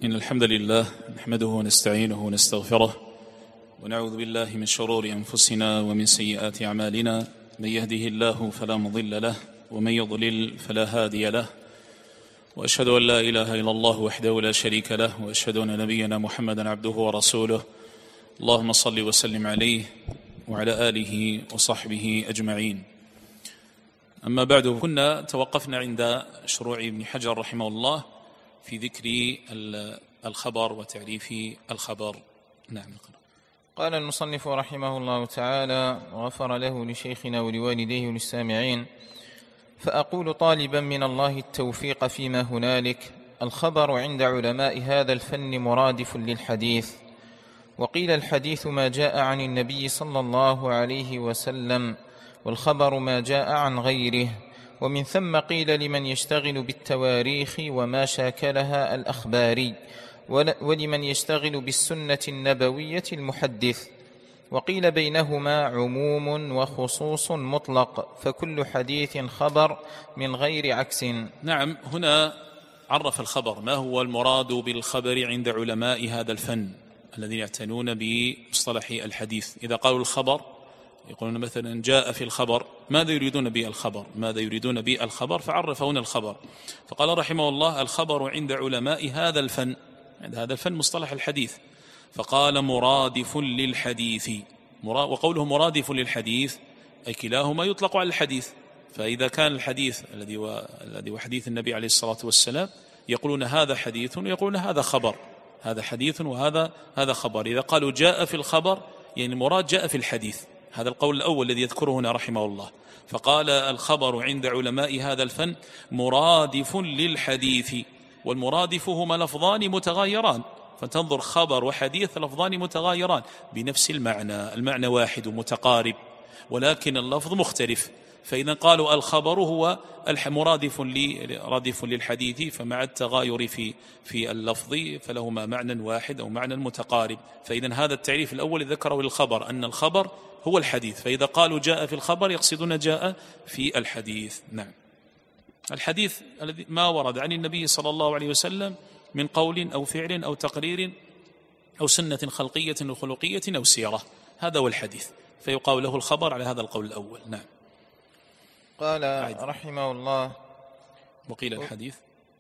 إن الحمد لله نحمده ونستعينه ونستغفره ونعوذ بالله من شرور أنفسنا ومن سيئات أعمالنا. من يهده الله فلا مضل له ومن يضلل فلا هادي له، وأشهد أن لا إله إلا الله وحده لا شريك له، وأشهد أن نبينا محمدا عبده ورسوله. اللهم صل وسلم عليه وعلى آله وصحبه أجمعين. أما بعد، كنا توقفنا عند شروع ابن حجر رحمه الله في ذكر الخبر وتعريف الخبر. نعم. قال المصنف رحمه الله تعالى وغفر له لشيخنا ولوالديه وللسامعين: فأقول طالبا من الله التوفيق فيما هنالك: الخبر عند علماء هذا الفن مرادف للحديث، وقيل الحديث ما جاء عن النبي صلى الله عليه وسلم، والخبر ما جاء عن غيره، ومن ثم قيل لمن يشتغل بالتواريخ وما شاكلها الأخباري، ولمن يشتغل بالسنة النبوية المحدث، وقيل بينهما عموم وخصوص مطلق، فكل حديث خبر من غير عكس. نعم، هنا عرف الخبر، ما هو المراد بالخبر عند علماء هذا الفن الذين يعتنون بمصطلح الحديث. إذا قالوا الخبر يقولون مثلا جاء في الخبر، ماذا يريدون بالخبر؟ ماذا يريدون بالخبر؟ فعرف هنا الخبر، فقال رحمه الله: الخبر عند علماء هذا الفن، عند هذا الفن مصطلح الحديث، فقال مرادف للحديث. وقوله مرادف للحديث أي كلاهما يطلق على الحديث. فإذا كان الحديث الذي هو حديث النبي عليه الصلاة والسلام يقولون هذا حديث ويقولون هذا خبر، هذا حديث وهذا خبر. إذا قالوا جاء في الخبر يعني المراد جاء في الحديث. هذا القول الأول الذي يذكره هنا رحمه الله، فقال الخبر عند علماء هذا الفن مرادف للحديث، والمرادف هما لفظان متغايران، فتنظر خبر وحديث لفظان متغايران بنفس المعنى واحد متقارب، ولكن اللفظ مختلف. فإذا قالوا الخبر هو مرادف للحديث، فمع التغاير في اللفظ فلهما معنى واحد أو معنى متقارب. فإذا هذا التعريف الأول ذكره للخبر، أن الخبر هو الحديث، فإذا قالوا جاء في الخبر يقصدون جاء في الحديث. نعم، الحديث الذي ما ورد عن النبي صلى الله عليه وسلم من قول أو فعل أو تقرير أو سنة خلقية أو خلقية أو سيرة، هذا هو الحديث، فيقال له الخبر على هذا القول الأول. نعم. قال رحمه الله: وقيل الحديث،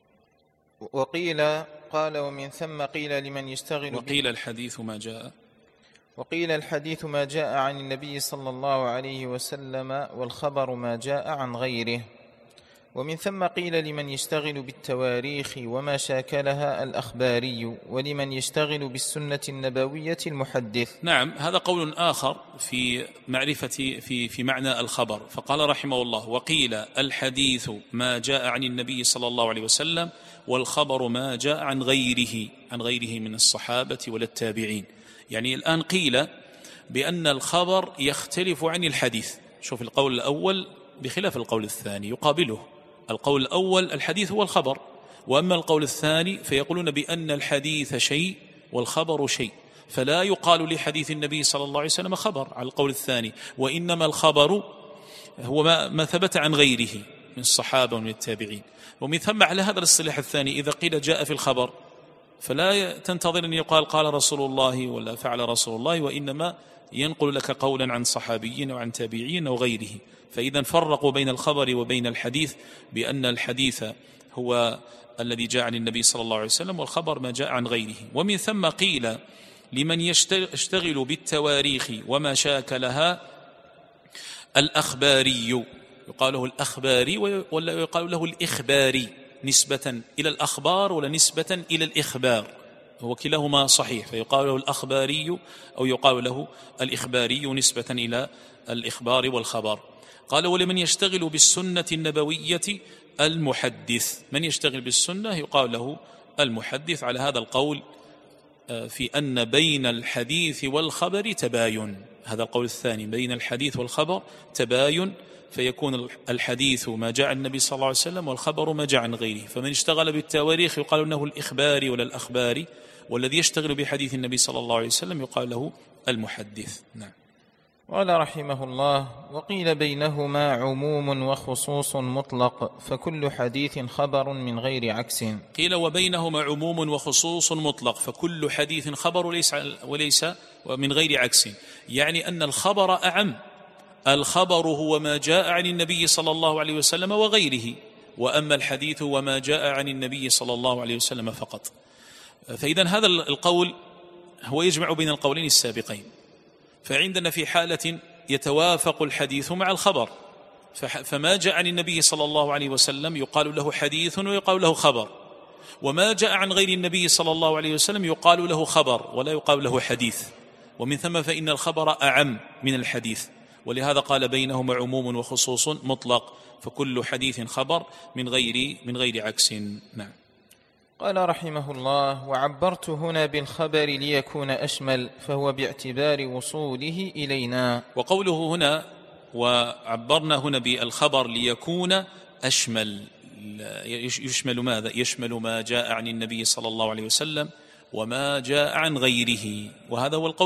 قال ومن ثم قيل لمن يشتغل وقيل الحديث ما جاء، وقيل الحديث ما جاء عن النبي صلى الله عليه وسلم، والخبر ما جاء عن غيره، ومن ثم قيل لمن يشتغل بالتواريخ وما شاكلها الأخباري، ولمن يشتغل بالسنة النبوية المحدث. نعم، هذا قول آخر في معرفة في معنى الخبر. فقال رحمه الله: وقيل الحديث ما جاء عن النبي صلى الله عليه وسلم، والخبر ما جاء عن غيره من الصحابة ولا التابعين. يعني الآن قيل بأن الخبر يختلف عن الحديث. شوف، القول الأول بخلاف القول الثاني، يقابله القول الأول الحديث هو الخبر، وأما القول الثاني فيقولون بأن الحديث شيء والخبر شيء، فلا يقال لحديث النبي صلى الله عليه وسلم خبر على القول الثاني، وإنما الخبر هو ما ثبت عن غيره من الصحابة ومن التابعين. ومن ثم على هذا الاصطلاح الثاني إذا قيل جاء في الخبر فلا تنتظر أن يقال قال رسول الله ولا فعل رسول الله، وإنما ينقل لك قولا عن صحابي أو عن تابعين أو غيره. فإذا فرقوا بين الخبر وبين الحديث بأن الحديث هو الذي جاء عن النبي صلى الله عليه وسلم، والخبر ما جاء عن غيره. ومن ثم قيل لمن يشتغل بالتواريخ وما شاكلها الأخباري، يقال له الأخباري ولا يقال له الإخباري، نسبة إلى الأخبار ولا نسبة إلى الإخبار، هو كلاهما صحيح، فيقال له الأخباري أو يقال له الإخباري نسبة إلى الإخبار والخبر. قال: ولمن يشتغل بالسنة النبوية المحدث، من يشتغل بالسنة يقال له المحدث، على هذا القول في أن بين الحديث والخبر تباين. هذا القول الثاني، بين الحديث والخبر تباين، فيكون الحديث ما جاء عن النبي صلى الله عليه وسلم والخبر ما جاء عن غيره. فمن اشتغل بالتواريخ يقال أنه الإخباري ولا الأخباري، والذي يشتغل بحديث النبي صلى الله عليه وسلم يقال له المحدث. نعم. قال رحمه الله: وقيل بينهما عموم وخصوص مطلق، فكل حديث خبر من غير عكس. قيل وبينهما عموم وخصوص مطلق، فكل حديث خبر وليس من غير عكس، يعني أن الخبر أعم. الخبر هو ما جاء عن النبي صلى الله عليه وسلم وغيره، وأما الحديث وما جاء عن النبي صلى الله عليه وسلم فقط. فإذا هذا القول هو يجمع بين القولين السابقين. فعندنا في حالة يتوافق الحديث مع الخبر، فما جاء عن النبي صلى الله عليه وسلم يقال له حديث ويقال له خبر، وما جاء عن غير النبي صلى الله عليه وسلم يقال له خبر ولا يقال له حديث، ومن ثم فإن الخبر أعم من الحديث، ولهذا قال بينهما عموم وخصوص مطلق، فكل حديث خبر من غير عكس. نعم. قال رحمه الله: وعبرت هنا بالخبر ليكون أشمل، فهو باعتبار وصوله إلينا. وقوله هنا وعبرنا هنا بالخبر ليكون أشمل، يشمل ماذا؟ يشمل ما جاء عن النبي صلى الله عليه وسلم وما جاء عن غيره، وهذا هو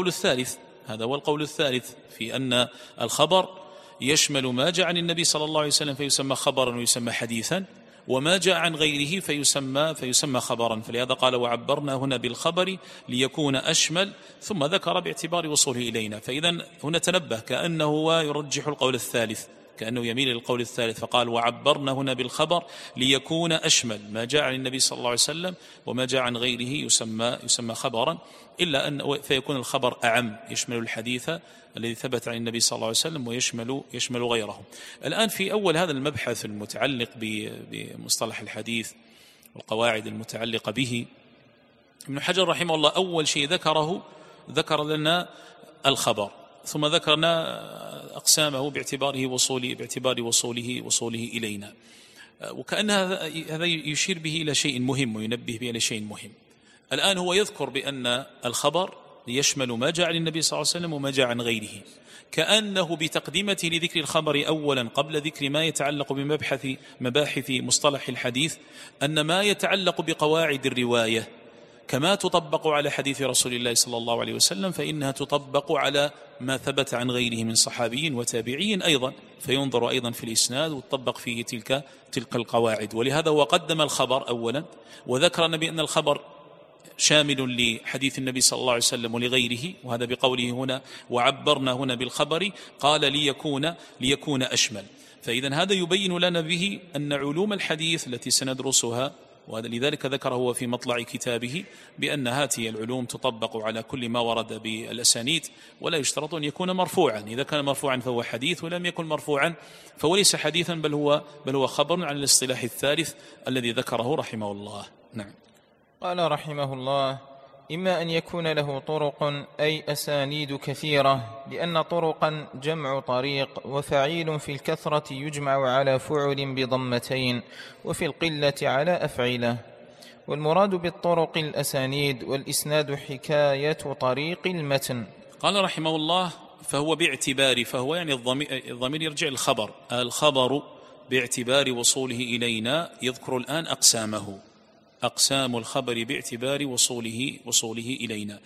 القول الثالث في أن الخبر يشمل ما جاء عن النبي صلى الله عليه وسلم فيسمى خبرا ويسمى حديثا، وما جاء عن غيره فيسمى خبرا. فلهذا قال وعبرنا هنا بالخبر ليكون أشمل، ثم ذكر باعتبار وصوله إلينا. فإذا هنا تنبه كأنه يرجح القول الثالث، كأنه يميل للقول الثالث، فقال وعبرنا هنا بالخبر ليكون أشمل، ما جاء عن النبي صلى الله عليه وسلم وما جاء عن غيره يسمى خبرا، إلا أن فيكون الخبر أعم، يشمل الحديث الذي ثبت عن النبي صلى الله عليه وسلم ويشمل غيره. الآن في أول هذا المبحث المتعلق بمصطلح الحديث والقواعد المتعلقة به، ابن حجر رحمه الله أول شيء ذكر لنا الخبر، ثم ذكرنا أقسامه باعتبار وصوله إلينا، وكأن هذا يشير به إلى شيء مهم وينبه به إلى شيء مهم. الآن هو يذكر بأن الخبر يشمل ما جاء عن النبي صلى الله عليه وسلم وما جاء عن غيره، كأنه بتقديمته لذكر الخبر أولا قبل ذكر ما يتعلق بمباحث مصطلح الحديث، أن ما يتعلق بقواعد الرواية كما تطبق على حديث رسول الله صلى الله عليه وسلم فإنها تطبق على ما ثبت عن غيره من صحابي وتابعي أيضا، فينظر أيضا في الإسناد وتطبق فيه تلك القواعد. ولهذا هو قدم الخبر أولا، وذكرنا بأن الخبر شامل لحديث النبي صلى الله عليه وسلم ولغيره، وهذا بقوله هنا وعبرنا هنا بالخبر قال ليكون أشمل. فإذا هذا يبين لنا به أن علوم الحديث التي سندرسها، ولذلك ذكر هو في مطلع كتابه بأن هذه العلوم تطبق على كل ما ورد بالأسانيد، ولا يشترط أن يكون مرفوعا، إذا كان مرفوعا فهو حديث، ولم يكن مرفوعا فهو ليس حديثا بل هو خبر عن الاصطلاح الثالث الذي ذكره رحمه الله. نعم. قال رحمه الله: إما أن يكون له طرق أي أسانيد كثيرة، لأن طرقا جمع طريق، وفعيل في الكثرة يجمع على فعل بضمتين، وفي القلة على أفعلة. والمراد بالطرق الأسانيد، والإسناد حكاية طريق المتن. قال رحمه الله: فهو باعتبار، فهو يعني الضمير يرجع الخبر باعتبار وصوله إلينا. يذكر الآن أقسام الخبر باعتبار وصوله إلينا.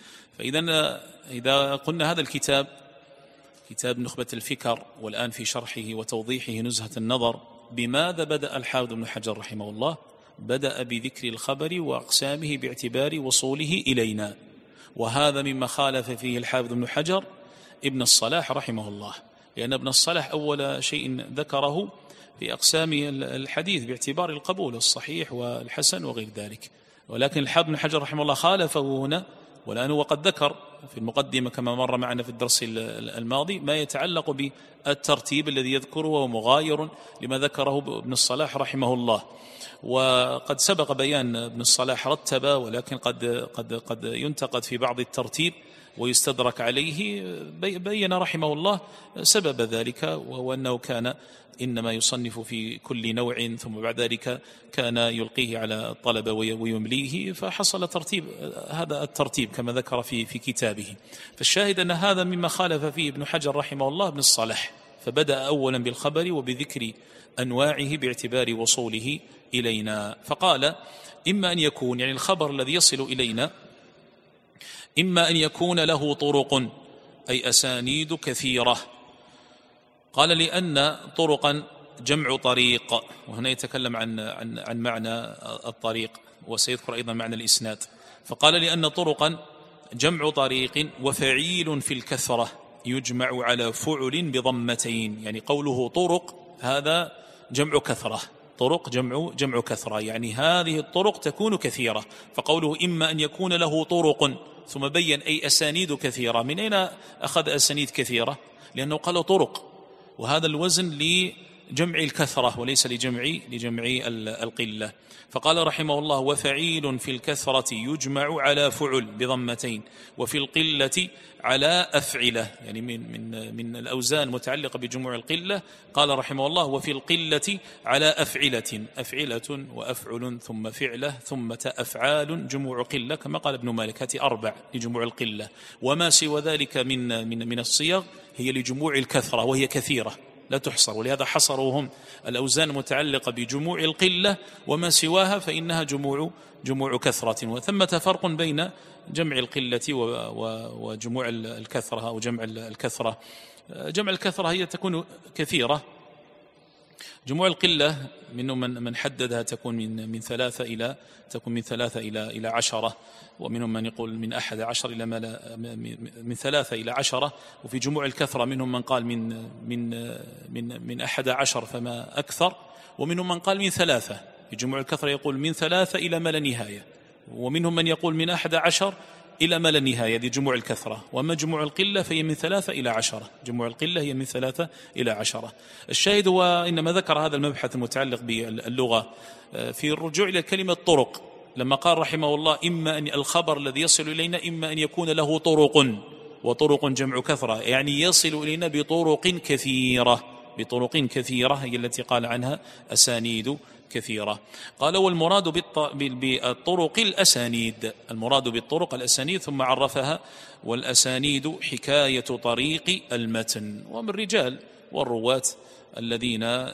إذا قلنا هذا الكتاب كتاب نخبة الفكر، والآن في شرحه وتوضيحه نزهة النظر، بماذا بدأ الحافظ ابن حجر رحمه الله؟ بدأ بذكر الخبر وأقسامه باعتبار وصوله إلينا، وهذا مما خالف فيه الحافظ ابن حجر ابن الصلاح رحمه الله، لأن ابن الصلاح أول شيء ذكره في أقسام الحديث باعتبار القبول الصحيح والحسن وغير ذلك، ولكن الحافظ ابن حجر رحمه الله خالفه هنا، والآن وقد ذكر في المقدمة كما مر معنا في الدرس الماضي ما يتعلق بالترتيب الذي يذكره، وهو مغاير لما ذكره ابن الصلاح رحمه الله. وقد سبق بيان ابن الصلاح رتب، ولكن قد ينتقد في بعض الترتيب ويستدرك عليه. بين رحمه الله سبب ذلك، وهو أنه كان إنما يصنف في كل نوع، ثم بعد ذلك كان يلقيه على الطلبة ويمليه، فحصل هذا الترتيب كما ذكر في كتابه. فالشاهد أن هذا مما خالف فيه ابن حجر رحمه الله ابن الصلاح، فبدأ أولا بالخبر وبذكر أنواعه باعتبار وصوله إلينا. فقال إما أن يكون، يعني الخبر الذي يصل إلينا، إما أن يكون له طرق أي أسانيد كثيرة، قال لأن طرقا جمع طريق، وهنا يتكلم عن معنى الطريق، وسيذكر أيضا معنى الإسناد. فقال لأن طرقا جمع طريق، وفعيل في الكثرة يجمع على فعل بضمتين، يعني قوله طرق هذا جمع كثرة، طرق جمع كثرة، يعني هذه الطرق تكون كثيرة. فقوله إما أن يكون له طرق، ثم بين أي أسانيد كثيرة. من أين أخذ أسانيد كثيرة؟ لأنه قال طرق، وهذا الوزن لجمع الكثرة وليس لجمع القلة. فقال رحمه الله: وفعيل في الكثرة يجمع على فعل بضمتين، وفي القلة على أفعلة، يعني من الأوزان متعلقة بجموع القلة. قال رحمه الله: وفي القلة على أفعلة وأفعل ثم فعلة ثم أفعال جموع قلة، كما قال ابن مالك: هاتي 4 لجموع القلة، وما سوى ذلك من الصيغ هي لجموع الكثرة، وهي كثيرة لا تحصر. ولهذا حصروهم الأوزان المتعلقة بجموع القلة، وما سواها فإنها جموع كثرة. وثمة فرق بين جمع القلة وجموع الكثرة أو جمع الكثرة. جمع الكثرة هي تكون كثيرة، جموع القلة منهم من حددها تكون من 3 إلى 10، ومنهم من يقول من 11 إلى من 3 إلى 10. وفي جموع الكثرة منهم من قال من 11 فما أكثر، ومنهم من قال من 3. في جموع الكثرة يقول من 3 إلى ما لا نهاية، ومنهم من يقول من 11 إلى ما لا نهاية، هذه جموع الكثرة. وأما جموع القلة فهي من 3 إلى 10، جموع القلة هي من 3 إلى 10. الشاهد هو إنما ذكر هذا المبحث المتعلق باللغة في الرجوع إلى كلمة طرق، لما قال رحمه الله: إما أن الخبر الذي يصل إلينا إما أن يكون له طرق، وطرق جمع كثرة، يعني يصل إلينا بطرق كثيرة هي التي قال عنها أسانيد كثيرة. قال: والمراد بالطرق الأسانيد، المراد بالطرق الأسانيد، ثم عرفها: والأسانيد حكاية طريق المتن، ومن الرجال والرواة الذين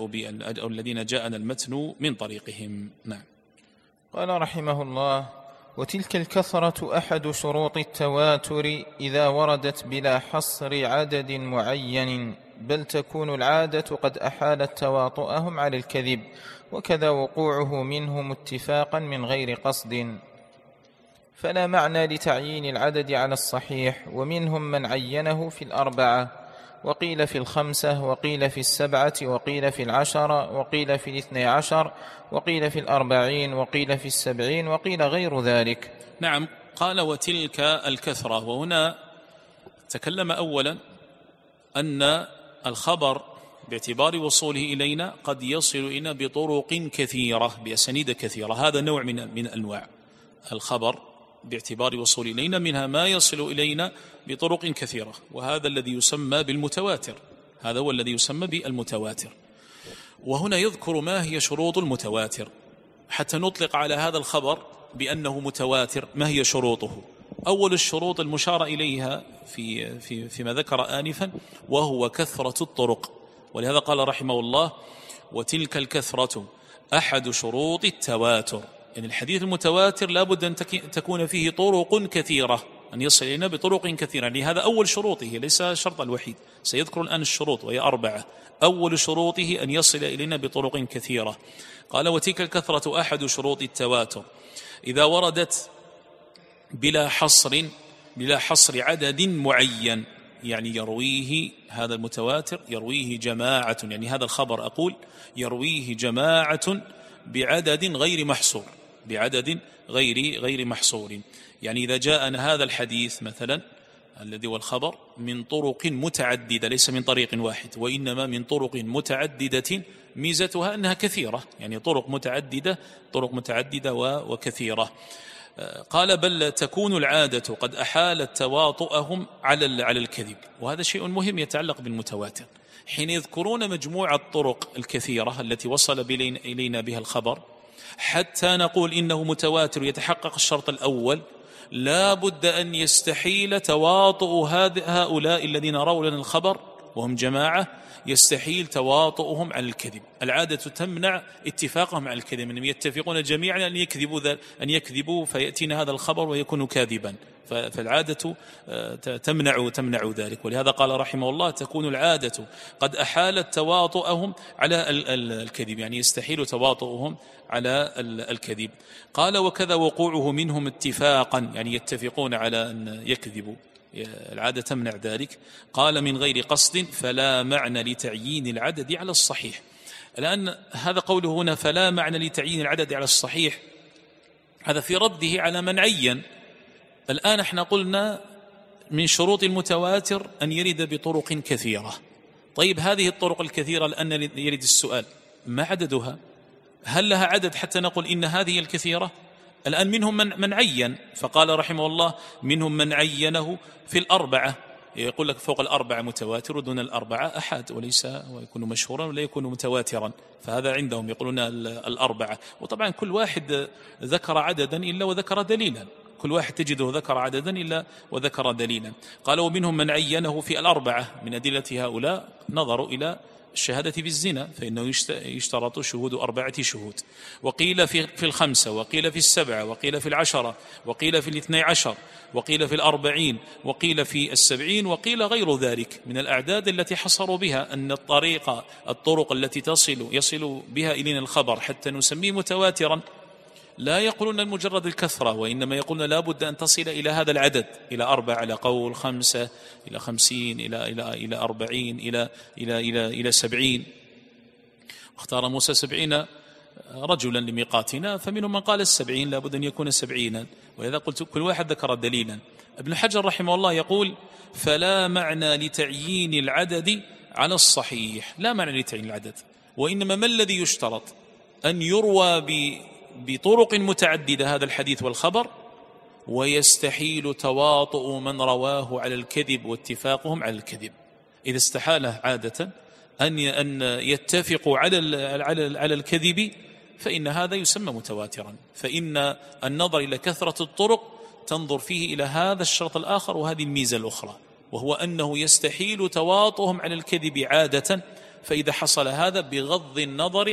جاءنا المتن من طريقهم. نعم. قال رحمه الله: وتلك الكثرة أحد شروط التواتر إذا وردت بلا حصر عدد معين، بل تكون العادة قد أحالت تواطؤهم على الكذب، وكذا وقوعه منهم اتفاقا من غير قصد، فلا معنى لتعيين العدد على الصحيح. ومنهم من عينه في 4، وقيل في 5، وقيل في 7، وقيل في 10، وقيل في 12، وقيل في 40، وقيل في 70، وقيل غير ذلك. نعم. قال: وتلك الكثرة، وهنا تكلم أولا أن الخبر باعتبار وصوله إلينا قد يصل إلينا بطرق كثيرة بأسانيد كثيرة. هذا نوع من أنواع الخبر باعتبار وصول إلينا، منها ما يصل إلينا بطرق كثيرة، وهذا الذي يسمى بالمتواتر، هذا هو الذي يسمى بالمتواتر. وهنا يذكر ما هي شروط المتواتر حتى نطلق على هذا الخبر بأنه متواتر. ما هي شروطه؟ أول الشروط المشار إليها فيما ذكر آنفا، وهو كثرة الطرق. ولهذا قال رحمه الله: وتلك الكثرة أحد شروط التواتر، يعني الحديث المتواتر لابد أن تكون فيه طرق كثيرة، أن يصل إلينا بطرق كثيرة، يعني هذا أول شروطه، ليس الشرط الوحيد. سيذكر الآن الشروط وهي 4. أول شروطه أن يصل إلينا بطرق كثيرة. قال: وتلك الكثرة أحد شروط التواتر إذا وردت بلا حصر عدد معين، يعني يرويه هذا المتواتر يرويه جماعة، يعني هذا الخبر أقول يرويه جماعة بعدد غير محصور، بعدد غير محصور. يعني إذا جاءنا هذا الحديث مثلا الذي هو الخبر من طرق متعددة، ليس من طريق واحد، وإنما من طرق متعددة، ميزتها أنها كثيرة، يعني طرق متعددة وكثيرة. قال: بل تكون العادة قد أحالت تواطؤهم على الكذب. وهذا شيء مهم يتعلق بالمتواتر. حين يذكرون مجموعة الطرق الكثيرة التي وصل إلينا بها الخبر حتى نقول إنه متواتر يتحقق الشرط الأول، لا بد أن يستحيل تواطؤ هؤلاء الذين روا لنا الخبر وهم جماعة يستحيل تواطؤهم على الكذب. العادة تمنع اتفاقهم على الكذب، أنهم يتفقون جميعا أن يكذبوا فيأتينا هذا الخبر ويكون كاذبا، فالعادة تمنع ذلك. ولهذا قال رحمه الله: تكون العادة قد أحالت تواطؤهم على الكذب، يعني يستحيل تواطؤهم على الكذب. قال: وكذا وقوعه منهم اتفاقا، يعني يتفقون على أن يكذبوا، العادة تمنع ذلك. قال: من غير قصد فلا معنى لتعيين العدد على الصحيح. الآن هذا قوله هنا فلا معنى لتعيين العدد على الصحيح، هذا في رده على من عين. الآن احنا قلنا من شروط المتواتر أن يرد بطرق كثيرة. طيب هذه الطرق الكثيرة الآن يرد السؤال: ما عددها؟ هل لها عدد حتى نقول إن هذه الكثيرة؟ الآن منهم من عين، فقال رحمه الله: منهم من عينه في الأربعة، يقول لك فوق الأربعة متواتر ودون الأربعة أحاد، وليس ويكون مشهورا ولا يكون متواترا، فهذا عندهم يقولون الأربعة. وطبعا كل واحد ذكر عددا إلا وذكر دليلا، كل واحد تجده ذكر عددا إلا وذكر دليلا. قال: ومنهم من عينه في الأربعة، من أدلة هؤلاء نظروا إلى الشهادة بالزنا، فإنه يشترط شهود 4 شهود، وقيل في 5، وقيل في 7، وقيل في 10، وقيل في 12، وقيل في 40، وقيل في 70، وقيل غير ذلك من الأعداد التي حصروا بها أن الطرق التي يصل بها إلينا الخبر حتى نسميه متواترا لا يقولون مجرد الكثرة، وإنما يقولون لا بد أن تصل إلى هذا العدد، إلى 4 على قول، 5 إلى 50 إلى 40 إلى 70. واختار موسى 70 رجلا لميقاتنا، فمنهم من قال 70 لا بد أن يكون 70، ولذا قلت كل واحد ذكر دليلا. ابن حجر رحمه الله يقول: فلا معنى لتعيين العدد على الصحيح، لا معنى لتعيين العدد، وإنما ما الذي يشترط؟ أن يروى بطرق متعددة هذا الحديث والخبر، ويستحيل تواطؤ من رواه على الكذب واتفاقهم على الكذب. إذا استحال عادة أن يتفقوا على الكذب فإن هذا يسمى متواترا. فإن النظر إلى كثرة الطرق تنظر فيه إلى هذا الشرط الآخر وهذه الميزة الأخرى، وهو أنه يستحيل تواطؤهم على الكذب عادة، فإذا حصل هذا بغض النظر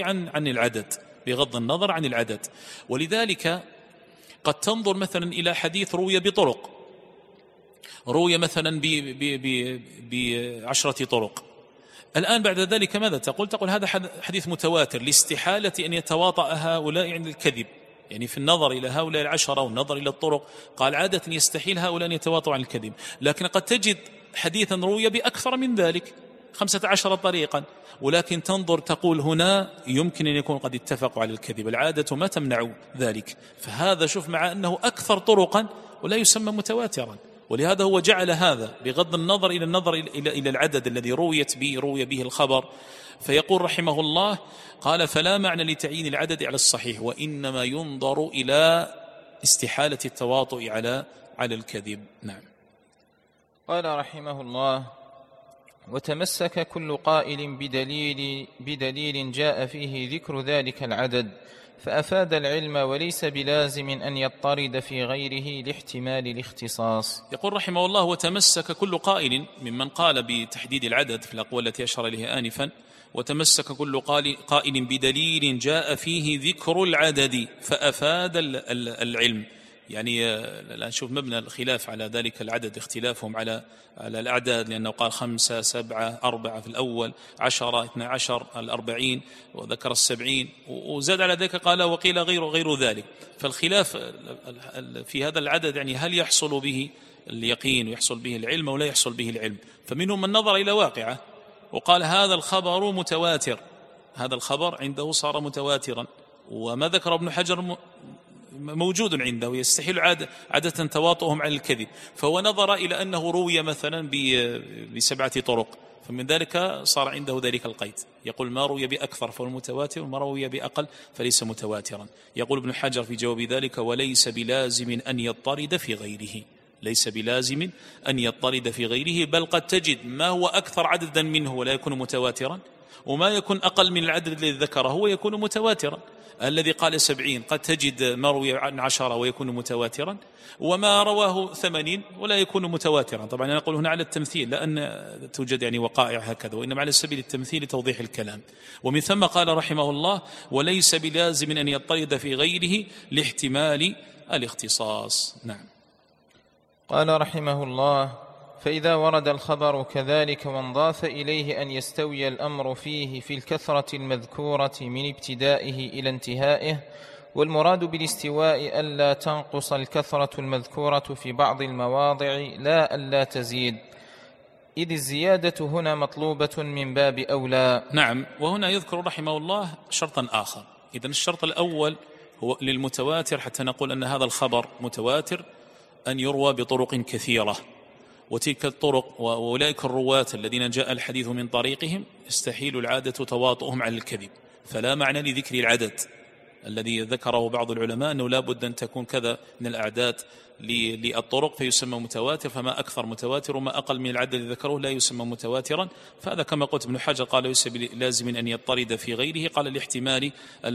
عن العدد. ولذلك قد تنظر مثلا إلى حديث روي بطرق، روي مثلا ب10 طرق، الآن بعد ذلك ماذا تقول هذا حديث متواتر لاستحالة أن يتواطأ هؤلاء عن الكذب، يعني في النظر إلى هؤلاء 10 والنظر إلى الطرق قال عادة يستحيل هؤلاء أن يتواطؤوا عن الكذب. لكن قد تجد حديثا روي بأكثر من ذلك 15 طريقا، ولكن تنظر تقول هنا يمكن أن يكون قد اتفقوا على الكذب، العادة ما تمنع ذلك، فهذا شوف مع أنه أكثر طرقا ولا يسمى متواترا. ولهذا هو جعل هذا بغض النظر إلى العدد الذي روي به الخبر. فيقول رحمه الله: قال: فلا معنى لتعيين العدد على الصحيح، وإنما ينظر إلى استحالة التواطؤ على الكذب. نعم. قال رحمه الله: وتمسك كل قائل بدليل جاء فيه ذكر ذلك العدد، فأفاد العلم، وليس بلازم أن يضطرد في غيره لاحتمال الاختصاص. يقول رحمه الله: وتمسك كل قائل، ممن قال بتحديد العدد في الأقوال التي أشار إليها آنفا، وتمسك كل قائل بدليل جاء فيه ذكر العدد فأفاد العلم. يعني الآن نشوف مبنى الخلاف على ذلك العدد، اختلافهم على الأعداد، لأنه قال 5 7 4 في الأول، 10 12 40، وذكر 70، وزاد على ذلك قال وقيل غير ذلك. فالخلاف في هذا العدد يعني هل يحصل به اليقين ويحصل به العلم ولا يحصل به العلم. فمنهم من نظر إلى واقعه وقال هذا الخبر متواتر، هذا الخبر عنده صار متواترا، وما ذكر ابن حجر موجود عنده، يستحيل عادة تواطؤهم على الكذب، فهو نظر إلى أنه روي مثلا ب7 طرق، فمن ذلك صار عنده ذلك القيد، يقول ما روي بأكثر فهو المتواتر، وما روي بأقل فليس متواترا. يقول ابن حجر في جواب ذلك: وليس بلازم أن يضطرد في غيره، ليس بلازم أن يضطرد في غيره، بل قد تجد ما هو أكثر عددا منه ولا يكون متواترا، وما يكون أقل من العدد الذي ذكره ويكون متواترا. الذي قال 70 قد تجد مروي عن 10 ويكون متواترا، وما رواه 80 ولا يكون متواترا. طبعا أنا أقول هنا على التمثيل، لأن توجد يعني وقائع هكذا، وإنما على سبيل التمثيل لتوضيح الكلام. ومن ثم قال رحمه الله: وليس بلازم أن يضطرد في غيره لاحتمال الاختصاص. نعم. قال رحمه الله: فإذا ورد الخبر كذلك وانضاف إليه أن يستوي الأمر فيه في الكثرة المذكورة من ابتدائه إلى انتهائه، والمراد بالاستواء ألا تنقص الكثرة المذكورة في بعض المواضع لا ألا تزيد، إذ الزيادة هنا مطلوبة من باب أولى. نعم. وهنا يذكر رحمه الله شرطا آخر. إذن الشرط الأول هو للمتواتر، حتى نقول أن هذا الخبر متواتر، أن يروى بطرق كثيرة، وتلك الطرق وأولئك الرواة الذين جاء الحديث من طريقهم يستحيل العادة تواطؤهم على الكذب، فلا معنى لذكر العدد الذي ذكره بعض العلماء أنه لا بد أن تكون كذا من الأعداد للطرق فيسمى متواتر، فما أكثر متواتر وما أقل من العدد الذي ذكره لا يسمى متواترا. فهذا كما قلت ابن حجر قال ليس لازم أن يضطرد في غيره، قال لاحتمال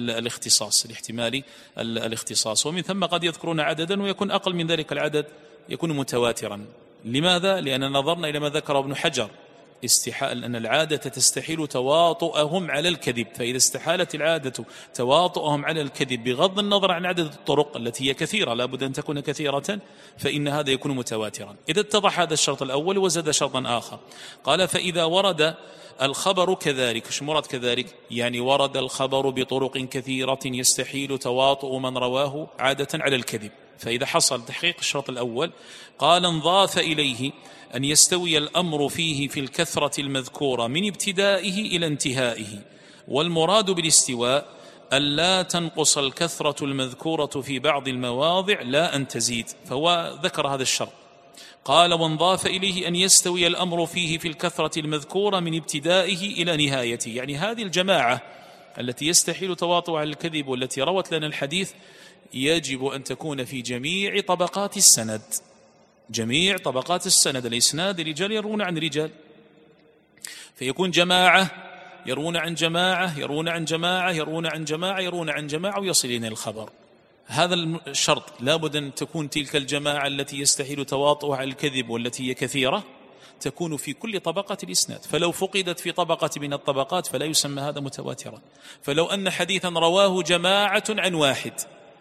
الاختصاص. ومن ثم قد يذكرون عددا ويكون أقل من ذلك العدد يكون متواترا. لماذا؟ لأن نظرنا إلى ما ذكر ابن حجر، أن العادة تستحيل تواطؤهم على الكذب، فإذا استحالت العادة تواطؤهم على الكذب بغض النظر عن عدد الطرق التي هي كثيرة لا بد أن تكون كثيرة، فإن هذا يكون متواترا. إذا اتضح هذا الشرط الأول وزاد شرطا آخر، قال: فإذا ورد الخبر كذلك. ايش مراد كذلك؟ يعني ورد الخبر بطرق كثيرة يستحيل تواطؤ من رواه عادة على الكذب. فإذا حصل تحقيق الشرط الأول، قال: انضاف إليه أن يستوي الأمر فيه في الكثرة المذكورة من ابتدائه إلى انتهائه، والمراد بالاستواء ألا تنقص الكثرة المذكورة في بعض المواضع لا أن تزيد. فهو ذكر هذا الشرط، قال: وانضاف إليه أن يستوي الأمر فيه في الكثرة المذكورة من ابتدائه إلى نهايته. يعني هذه الجماعة التي يستحيل تواطؤ على الكذب والتي روت لنا الحديث يجب أن تكون في جميع طبقات السند، جميع طبقات السند، الإسناد رجال يرون عن رجال، فيكون جماعة يرون عن جماعة يرون عن جماعة يرون عن جماعة يرون عن جماعة ويصل إلينا الخبر. هذا الشرط لابد أن تكون تلك الجماعة التي يستحيل تواطؤها على الكذب والتي هي كثيرة تكون في كل طبقة الإسناد، فلو فقدت في طبقة من الطبقات فلا يسمى هذا متواترا. فلو أن حديثا رواه جماعة عن واحد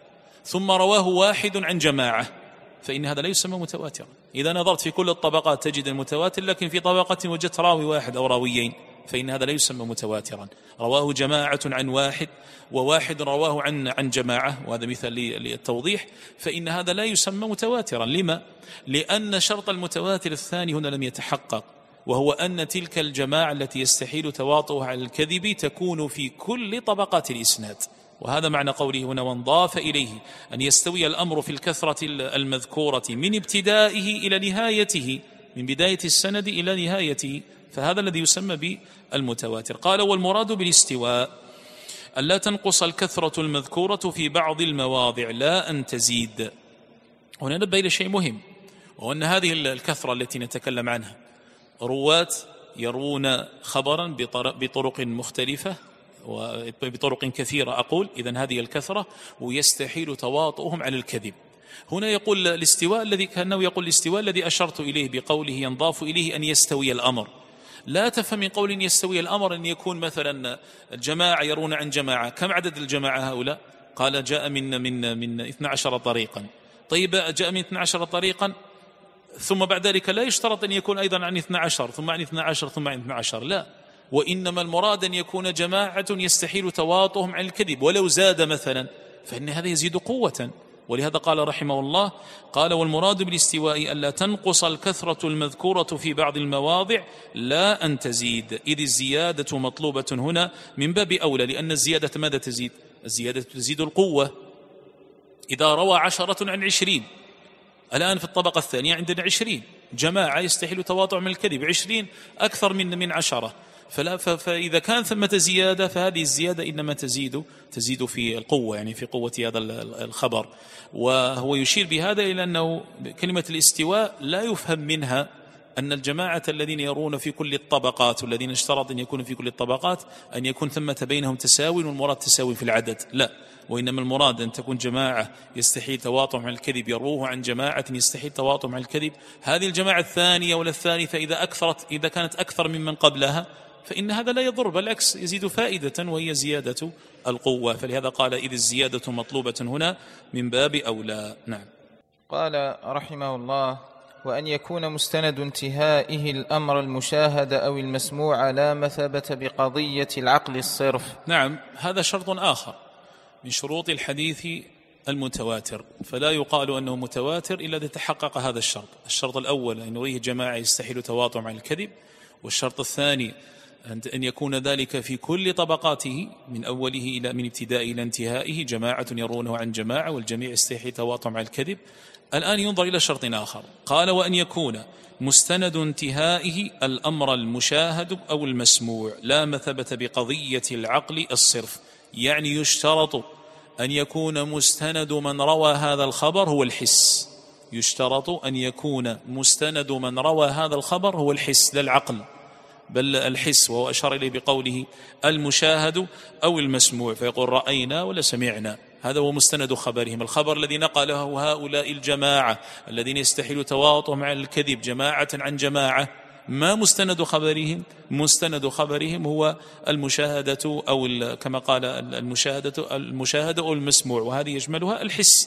ثم رواه واحد عن جماعة فإن هذا لا يسمى متواترا. إذا نظرت في كل الطبقات تجد المتواتر، لكن في طبقة وجدت راوي واحد أو راويين فإن هذا لا يسمى متواترا. رواه جماعة عن واحد وواحد رواه عن جماعة، وهذا مثال للتوضيح، فإن هذا لا يسمى متواترا. لما؟ لأن شرط المتواتر الثاني هنا لم يتحقق، وهو أن تلك الجماعة التي يستحيل تواطؤها على الكذب تكون في كل طبقات الإسناد. وهذا معنى قوله هنا: وانضاف إليه أن يستوي الأمر في الكثرة المذكورة من ابتدائه إلى نهايته، من بداية السند إلى نهايته، فهذا الذي يسمى بالمتواتر. قال: والمراد بالاستواء ألا تنقص الكثرة المذكورة في بعض المواضع لا أن تزيد. هنا نبه إلى شيء مهم، وهو أن هذه الكثرة التي نتكلم عنها رواة يرون خبرا بطرق مختلفة وبطرق كثيرة أقول، إذن هذه الكثرة ويستحيل تواطؤهم على الكذب. هنا يقول الاستواء الذي كأنه يقول الاستواء الذي أشرت إليه بقوله ينضاف إليه أن يستوي الأمر. لا تفهم من قول يستوي الأمر أن يكون مثلا جماعة يرون عن جماعة. كم عدد الجماعة هؤلاء؟ قال: جاء من 12 طريقا. طيب، جاء من 12 طريقا ثم بعد ذلك لا يشترط أن يكون أيضا عن 12 ثم عن 12 ثم عن 12، لا، وإنما المراد أن يكون جماعة يستحيل تواطؤهم عن الكذب، ولو زاد مثلا فإن هذا يزيد قوة. ولهذا قال رحمه الله: قال: والمراد بالاستواء ألا تنقص الكثرة المذكورة في بعض المواضع لا أن تزيد، إذ الزيادة مطلوبة هنا من باب أولى، لأن الزيادة ماذا تزيد؟ الزيادة تزيد القوة. إذا روى 10 عن 20، الآن في الطبقة الثانية عندنا 20 جماعة يستحيل تواطؤ من الكذب، 20 أكثر من 10، فإذا كان ثمة زيادة فهذه الزيادة إنما تزيد في القوة، يعني في قوة هذا الخبر. وهو يشير بهذا إلى أنه كلمة الاستواء لا يفهم منها أن الجماعة الذين يرون في كل الطبقات والذين اشترط أن يكون في كل الطبقات أن يكون ثمة بينهم تساوي، والمراد تساوي في العدد، لا، وإنما المراد أن تكون جماعة يستحيل تواطؤ مع الكذب يروه عن جماعة يستحيل تواطؤ مع الكذب. هذه الجماعة الثانية ولا الثالثة إذا كانت أكثر ممن قبلها فإن هذا لا يضر، بالعكس يزيد فائدة وهي زيادة القوة. فلهذا قال إذ الزيادة مطلوبة هنا من باب أولى. نعم. قال رحمه الله: وأن يكون مستند انتهائه الأمر المشاهد أو المسموع لا مثابة بقضية العقل الصرف. نعم، هذا شرط آخر من شروط الحديث المتواتر، فلا يقال أنه متواتر إلا إذا تحقق هذا الشرط. الشرط الأول أن يرويه جماعة يستحيل تواطؤ مع الكذب، والشرط الثاني أن يكون ذلك في كل طبقاته من أوله من ابتداء إلى انتهائه جماعة يرونه عن جماعة والجميع يستحيل تواطؤ مع الكذب. الآن ينظر إلى شرط آخر، قال وأن يكون مستند انتهائه الأمر المشاهد أو المسموع لا مثبة بقضية العقل الصرف، يعني يشترط أن يكون مستند من روى هذا الخبر هو الحس، يشترط أن يكون مستند من روى هذا الخبر هو الحس لا العقل بل الحس، وهو أشار إليه بقوله المشاهد أو المسموع، فيقول رأينا ولا سمعنا، هذا هو مستند خبرهم. الخبر الذي نقله هؤلاء الجماعة الذين يستحيل تواطؤ مع الكذب جماعة عن جماعة، ما مستند خبرهم؟ مستند خبرهم هو المشاهدة أو كما قال المشاهدة أو المسموع، وهذه يشملها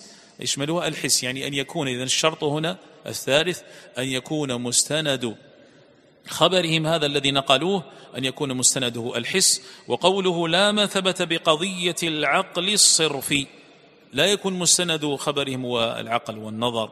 الحس، يعني أن يكون إذن الشرط هنا الثالث أن يكون مستند خبرهم هذا الذي نقلوه أن يكون مستنده الحس. وقوله لا ما ثبت بقضية العقل الصرفي، لا يكون مستند خبرهم والعقل والنظر،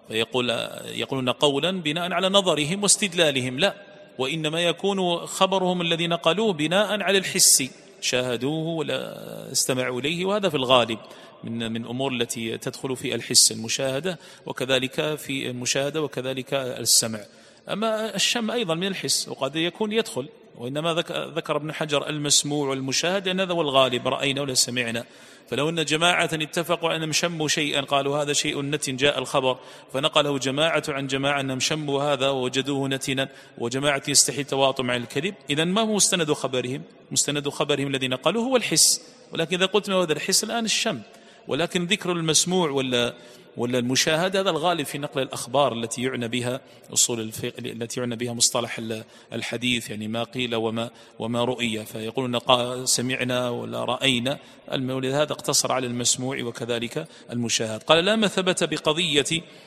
فيقولون قولا بناء على نظرهم واستدلالهم، لا، وإنما يكون خبرهم الذي نقلوه بناء على الحس، شاهدوه ولا استمعوا إليه، وهذا في الغالب من الأمور التي تدخل في الحس، المشاهدة وكذلك في المشاهدة وكذلك السمع. أما الشم أيضا من الحس وقد يكون يدخل، وإنما ذكر ابن حجر المسموع والمشاهد لأن هذا هو الغالب، رأينا ولا سمعنا. فلو أن جماعة اتفقوا أنهم شموا شيئا قالوا هذا شيء نتن جاء الخبر، فنقله جماعة عن جماعة أنهم شموا هذا ووجدوه نتنا، وجماعة يستحيل تواطؤ مع الكذب، إذن ما هو مستند خبرهم؟ مستند خبرهم الذي نقلوه هو الحس. ولكن إذا قلت ما هذا الحس الآن الشم، ولكن ذكر المسموع ولا المشاهدة هذا الغالب في نقل الأخبار التي يعنى بها أصول الفقه، التي يعنى بها مصطلح الحديث، يعني ما قيل وما رؤي، فيقولون سمعنا ولا رأينا، هذا اقتصر على المسموع وكذلك المشاهد. قال لا ما ثبت بقضية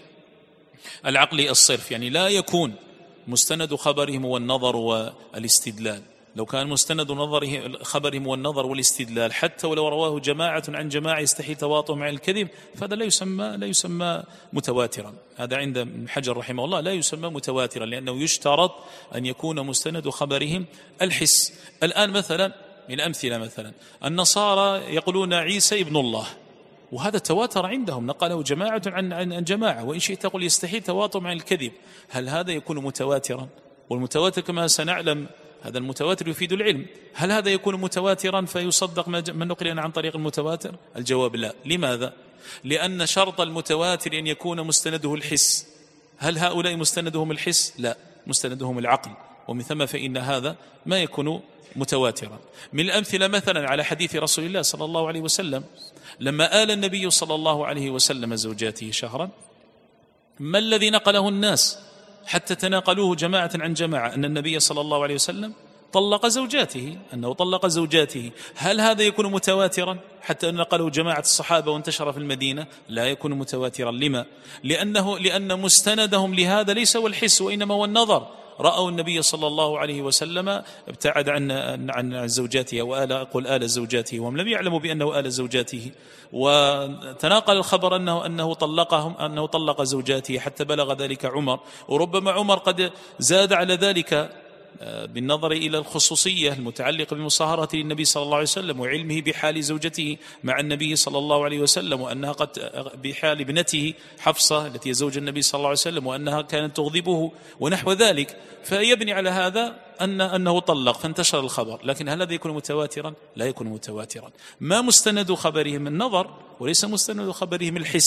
العقل الصرف، يعني لا يكون مستند خبرهم والنظر والاستدلال. لو كان مستند خبرهم والنظر والاستدلال حتى ولو رواه جماعة عن جماعة يستحيل تواطؤ مع الكذب، فهذا لا يسمى متواترا. هذا عند ابن حجر رحمه الله لا يسمى متواترا، لأنه يشترط أن يكون مستند خبرهم الحس. الآن مثلا من أمثلة، مثلا النصارى يقولون عيسى ابن الله، وهذا تواتر عندهم، نقله جماعة عن جماعة، وإن شئت تقول يستحيل تواطؤ مع الكذب، هل هذا يكون متواترا؟ والمتواتر كما سنعلم هذا المتواتر يفيد العلم، هل هذا يكون متواترا فيصدق من نقل عن طريق المتواتر؟ الجواب لا. لماذا؟ لأن شرط المتواتر أن يكون مستنده الحس. هل هؤلاء مستندهم الحس؟ لا، مستندهم العقل، ومن ثم فإن هذا ما يكون متواترا. من الأمثلة مثلا على حديث رسول الله صلى الله عليه وسلم لما آل النبي صلى الله عليه وسلم زوجاته شهرا، ما الذي نقله الناس حتى تناقلوه جماعة عن جماعة؟ أن النبي صلى الله عليه وسلم طلق زوجاته، أنه طلق زوجاته. هل هذا يكون متواترا حتى أن نقله جماعة الصحابة وانتشر في المدينة؟ لا يكون متواترا. لما؟ لأن مستندهم لهذا ليس هو الحس وإنما هو النظر. رأوا النبي صلى الله عليه وسلم ابتعد عن زوجاته، وقل آل زوجاته، وهم لم يعلموا بأنه آل زوجاته، وتناقل الخبر أنه طلق زوجاته حتى بلغ ذلك عمر، وربما عمر قد زاد على ذلك بالنظر إلى الخصوصية المتعلقة بمصاهرة للنبي صلى الله عليه وسلم وعلمه بحال زوجته مع النبي صلى الله عليه وسلم، وأنها قد بحال ابنته حفصة التي زوج النبي صلى الله عليه وسلم وأنها كانت تغضبه ونحو ذلك، فيبني على هذا أنه طلق فانتشر الخبر. لكن هل هذا يكون متواترا؟ لا يكون متواترا. ما مستند خبرهم النظر وليس مستند خبرهم الحس،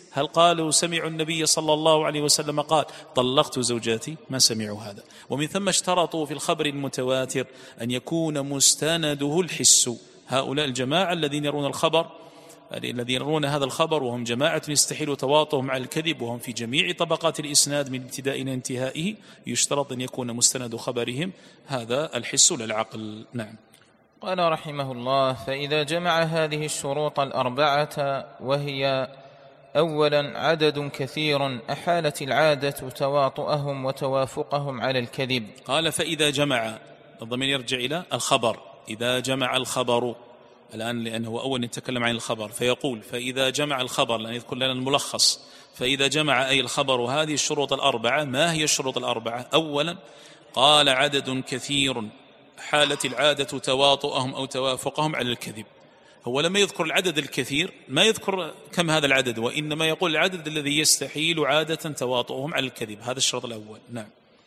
هل قالوا سمعوا النبي صلى الله عليه وسلم قال طلقت زوجاتي؟ ما سمعوا هذا. ومن ثم اشترطوا في الخبر المتواتر أن يكون مستنده الحس. هؤلاء الجماعة الذين يرون هذا الخبر وهم جماعة يستحيل تواطؤهم على الكذب، وهم في جميع طبقات الإسناد من ابتداء إلى انتهائه، يشترط أن يكون مستند خبرهم هذا الحس لا العقل. نعم. قال رحمه الله: فإذا جمع هذه الشروط الأربعة، وهي أولا عدد كثير أحالت العادة تواطؤهم وتوافقهم على الكذب. قال فإذا جمع، الضمير يرجع إلى الخبر، إذا جمع الخبر الآن، لأنه أول نتكلم عن الخبر، فيقول فإذا جمع الخبر، لأن يذكر لنا الملخص، فإذا جمع أي الخبر هذه الشروط الأربعة. ما هي الشروط الأربعة؟ أولا قال عدد كثير حالت العادة تواطؤهم أو توافقهم على الكذب. هو لما يذكر العدد الكثير ما يذكر كم هذا العدد، وإنما يقول العدد الذي يستحيل عادة تواطؤهم على الكذب. هذا الشرط الأول. نعم.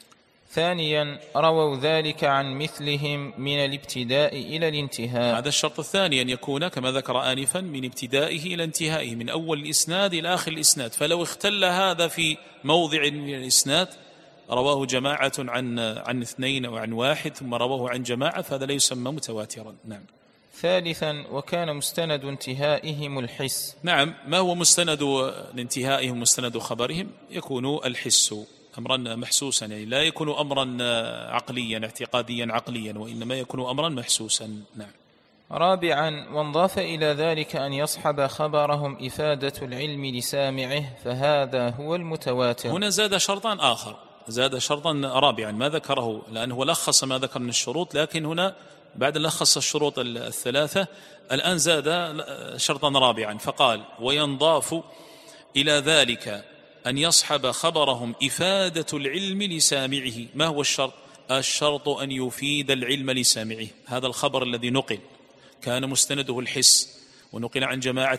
ثانيا رووا ذلك عن مثلهم من الابتداء إلى الانتهاء. هذا الشرط الثاني، أن يكون كما ذكر آنفا من ابتدائه إلى انتهائه، من أول الإسناد إلى آخر الإسناد. فلو اختل هذا في موضع من الإسناد رواه جماعة عن اثنين أو عن واحد ثم رواه عن جماعة، فهذا لا يسمى متواترا. نعم. ثالثا وكان مستند انتهائهم الحس. نعم. ما هو مستند انتهائهم مستند خبرهم؟ يكون الحس أمرا محسوسا، يعني لا يكون أمرا عقليا اعتقاديا عقليا، وإنما يكون أمرا محسوسا. نعم. رابعا وانضاف إلى ذلك أن يصحب خبرهم إفادة العلم لسامعه، فهذا هو المتواتر. هنا زاد شرطا آخر، زاد شرطا رابعا ما ذكره، لأنه لخص ما ذكر من الشروط، لكن هنا بعد لخص الشروط الثلاثة الآن زاد شرطا رابعا، فقال وينضاف إلى ذلك أن يصحب خبرهم إفادة العلم لسامعه. ما هو الشرط؟ الشرط أن يفيد العلم لسامعه. هذا الخبر الذي نقل كان مستنده الحس، ونقل عن جماعة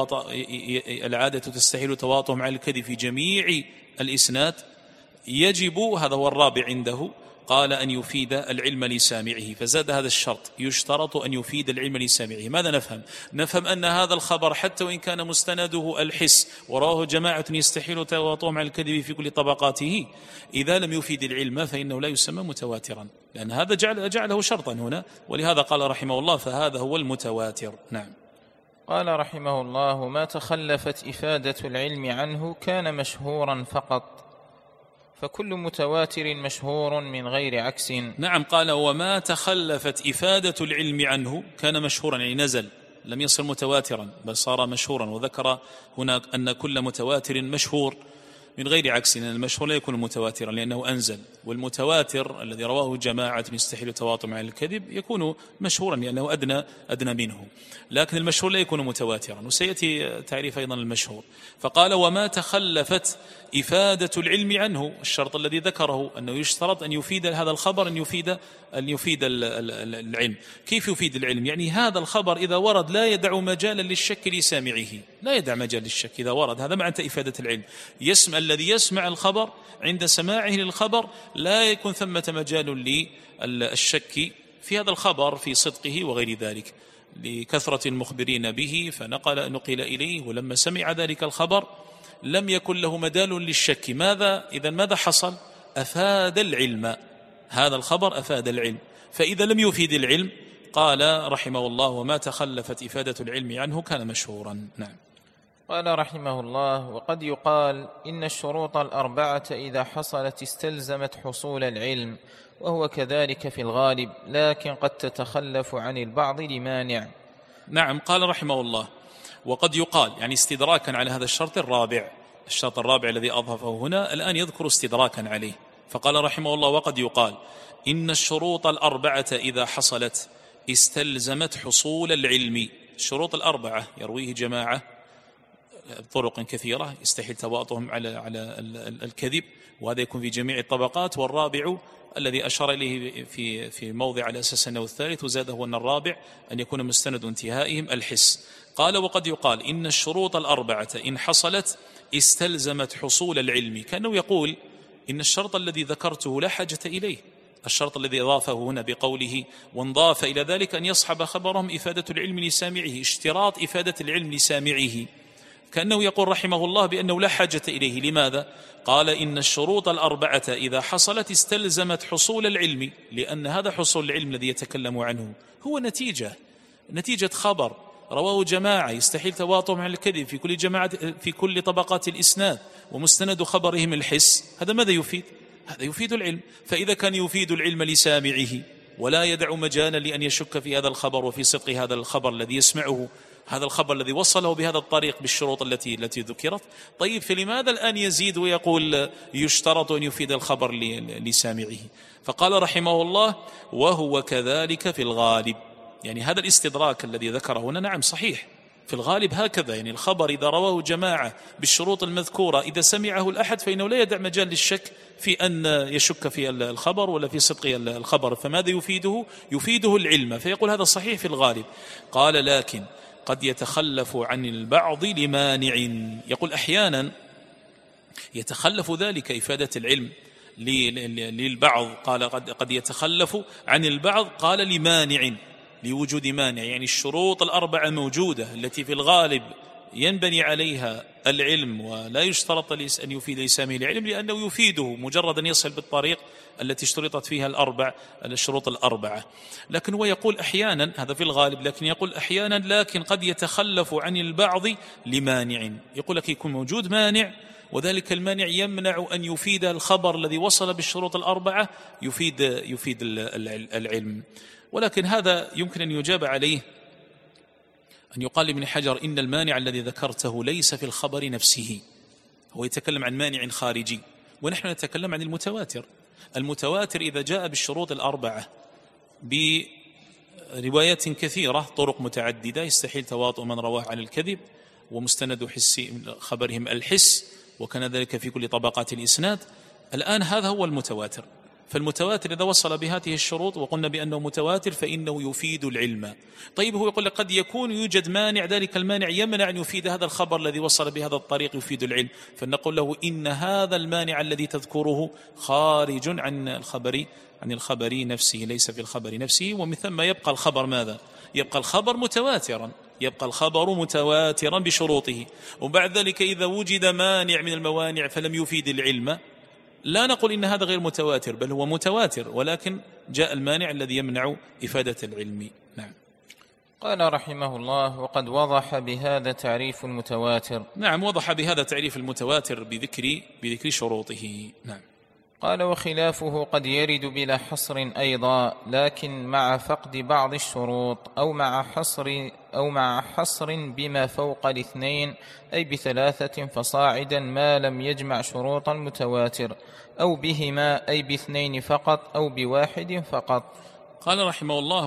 العادة تستحيل تواطؤهم على الكذب في جميع الإسناد، يجب، هذا هو الرابع عنده، قال أن يفيد العلم لسامعه، فزاد هذا الشرط، يشترط أن يفيد العلم لسامعه. ماذا نفهم؟ نفهم أن هذا الخبر حتى وإن كان مستنده الحس ورواه جماعة يستحيل تواطؤهم على الكذب في كل طبقاته، إذا لم يفيد العلم فإنه لا يسمى متواترا، لأن هذا جعله شرطا هنا، ولهذا قال رحمه الله فهذا هو المتواتر. نعم. قال رحمه الله: ما تخلفت إفادة العلم عنه كان مشهورا فقط، فكل متواتر مشهور من غير عكس. نعم. قال وما تخلفت إفادة العلم عنه كان مشهورا، يعني نزل، لم يصل متواترا بل صار مشهورا. وذكر هنا أن كل متواتر مشهور من غير عكس، لأن المشهور لا يكون متواترا لأنه أنزل، والمتواتر الذي رواه جماعة يستحيل تواطؤ على الكذب يكون مشهورا لأنه أدنى منه، لكن المشهور لا يكون متواترا، وسيأتي تعريف أيضا المشهور. فقال وما تخلفت إفادة العلم عنه، الشرط الذي ذكره أنه يشترط أن يفيد هذا الخبر أن يفيد العلم. كيف يفيد العلم؟ يعني هذا الخبر إذا ورد لا يدع مجالا للشك لسامعه، لا يدع مجال للشك إذا ورد، هذا معنى إفادة العلم. الذي يسمع الخبر عند سماعه للخبر لا يكون ثمة مجال للشك في هذا الخبر في صدقه وغير ذلك، لكثرة المخبرين به فنقل إليه، ولما سمع ذلك الخبر لم يكن له مدال للشك. ماذا حصل؟ أفاد العلم، هذا الخبر أفاد العلم. فإذا لم يفيد العلم قال رحمه الله وما تخلفت إفادة العلم عنه كان مشهورا. نعم. قال رحمه الله: وقد يقال إن الشروط الأربعة إذا حصلت استلزمت حصول العلم، وهو كذلك في الغالب، لكن قد تتخلف عن البعض لمانع. نعم. قال رحمه الله وقد يقال، يعني استدراكا على هذا الشرط الرابع الذي أضافه هنا، الآن يذكر استدراكا عليه، فقال رحمه الله وقد يقال إن الشروط الأربعة إذا حصلت استلزمت حصول العلم. الشروط الأربعة يرويه جماعة طرق كثيرة يستحيل تواطؤهم على الكذب، وهذا يكون في جميع الطبقات. والرابع الذي أشار إليه في موضع على أساس أنه الثالث وزاده أن الرابع أن يكون مستند انتهائهم الحس. قال وقد يقال إن الشروط الأربعة إن حصلت استلزمت حصول العلم، كأنه يقول إن الشرط الذي ذكرته لا حاجة إليه، الشرط الذي أضافه هنا بقوله وانضاف إلى ذلك أن يصحب خبرهم إفادة العلم لسامعه، اشتراط إفادة العلم لسامعه كأنه يقول رحمه الله بأنه لا حاجة إليه. لماذا؟ قال إن الشروط الأربعة إذا حصلت استلزمت حصول العلم، لأن هذا حصول العلم الذي يتكلم عنه هو نتيجة خبر رواه جماعة يستحيل تواطؤهم على الكذب في كل جماعة في كل طبقات الإسناد، ومستند خبرهم الحس. هذا ماذا يفيد؟ هذا يفيد العلم. فإذا كان يفيد العلم لسامعه ولا يدع مجالا لأن يشك في هذا الخبر وفي صدق هذا الخبر الذي يسمعه، هذا الخبر الذي وصله بهذا الطريق بالشروط التي ذكرت، طيب فلماذا الآن يزيد ويقول يشترط أن يفيد الخبر لسامعه؟ فقال رحمه الله: وهو كذلك في الغالب. يعني هذا الاستدراك الذي ذكره هنا نعم صحيح، في الغالب هكذا. يعني الخبر إذا رواه جماعة بالشروط المذكورة إذا سمعه الأحد فإنه لا يدع مجال للشك في أن يشك في الخبر ولا في صدق الخبر. فماذا يفيده؟ يفيده العلم. فيقول هذا صحيح في الغالب. قال: لكن قد يتخلف عن البعض لمانع. يقول أحيانا يتخلف ذلك إفادة العلم للبعض. قال قد يتخلف عن البعض، قال لمانع، لوجود مانع. يعني الشروط الأربعة موجودة التي في الغالب ينبني عليها العلم ولا يشترط أن يفيد لسامعه العلم، لأنه يفيده مجرد أن يصل بالطريق التي اشترطت فيها الشروط الأربعة. لكن هو يقول أحيانا، هذا في الغالب، لكن يقول أحيانا لكن قد يتخلف عن البعض لمانع. يقول لك يكون موجود مانع وذلك المانع يمنع أن يفيد الخبر الذي وصل بالشروط الأربعة يفيد العلم. ولكن هذا يمكن أن يجاب عليه أن يقال لابن حجر: إن المانع الذي ذكرته ليس في الخبر نفسه. هو يتكلم عن مانع خارجي، ونحن نتكلم عن المتواتر. المتواتر إذا جاء بالشروط الأربعة بروايات كثيرة طرق متعددة يستحيل تواطؤ من رواه عن الكذب، ومستند خبرهم الحس، وكان ذلك في كل طبقات الإسناد. الآن هذا هو المتواتر. فالمتواتر إذا وصل بهذه الشروط وقلنا بأنه متواتر فإنه يفيد العلم. طيب هو يقول لك قد يكون يوجد مانع، ذلك المانع يمنع أن يفيد هذا الخبر الذي وصل بهذا الطريق يفيد العلم، فنقول له إن هذا المانع الذي تذكره خارج عن الخبر نفسه، ليس في الخبر نفسه. ومن ثم يبقى الخبر ماذا؟ يبقى الخبر متواترا، يبقى الخبر متواترا بشروطه. وبعد ذلك إذا وجد مانع من الموانع فلم يفيد العلم، لا نقول إن هذا غير متواتر، بل هو متواتر، ولكن جاء المانع الذي يمنع إفادة العلم. نعم. قال رحمه الله: وقد وضح بهذا تعريف المتواتر. نعم، وضح بهذا تعريف المتواتر بذكر شروطه. نعم. قال: وخلافه قد يرد بلا حصر أيضا، لكن مع فقد بعض الشروط، أو مع حصر بما فوق الاثنين، أي بثلاثة فصاعدا ما لم يجمع شروط المتواتر، أو بهما أي باثنين فقط، أو بواحد فقط. قال رحمه الله: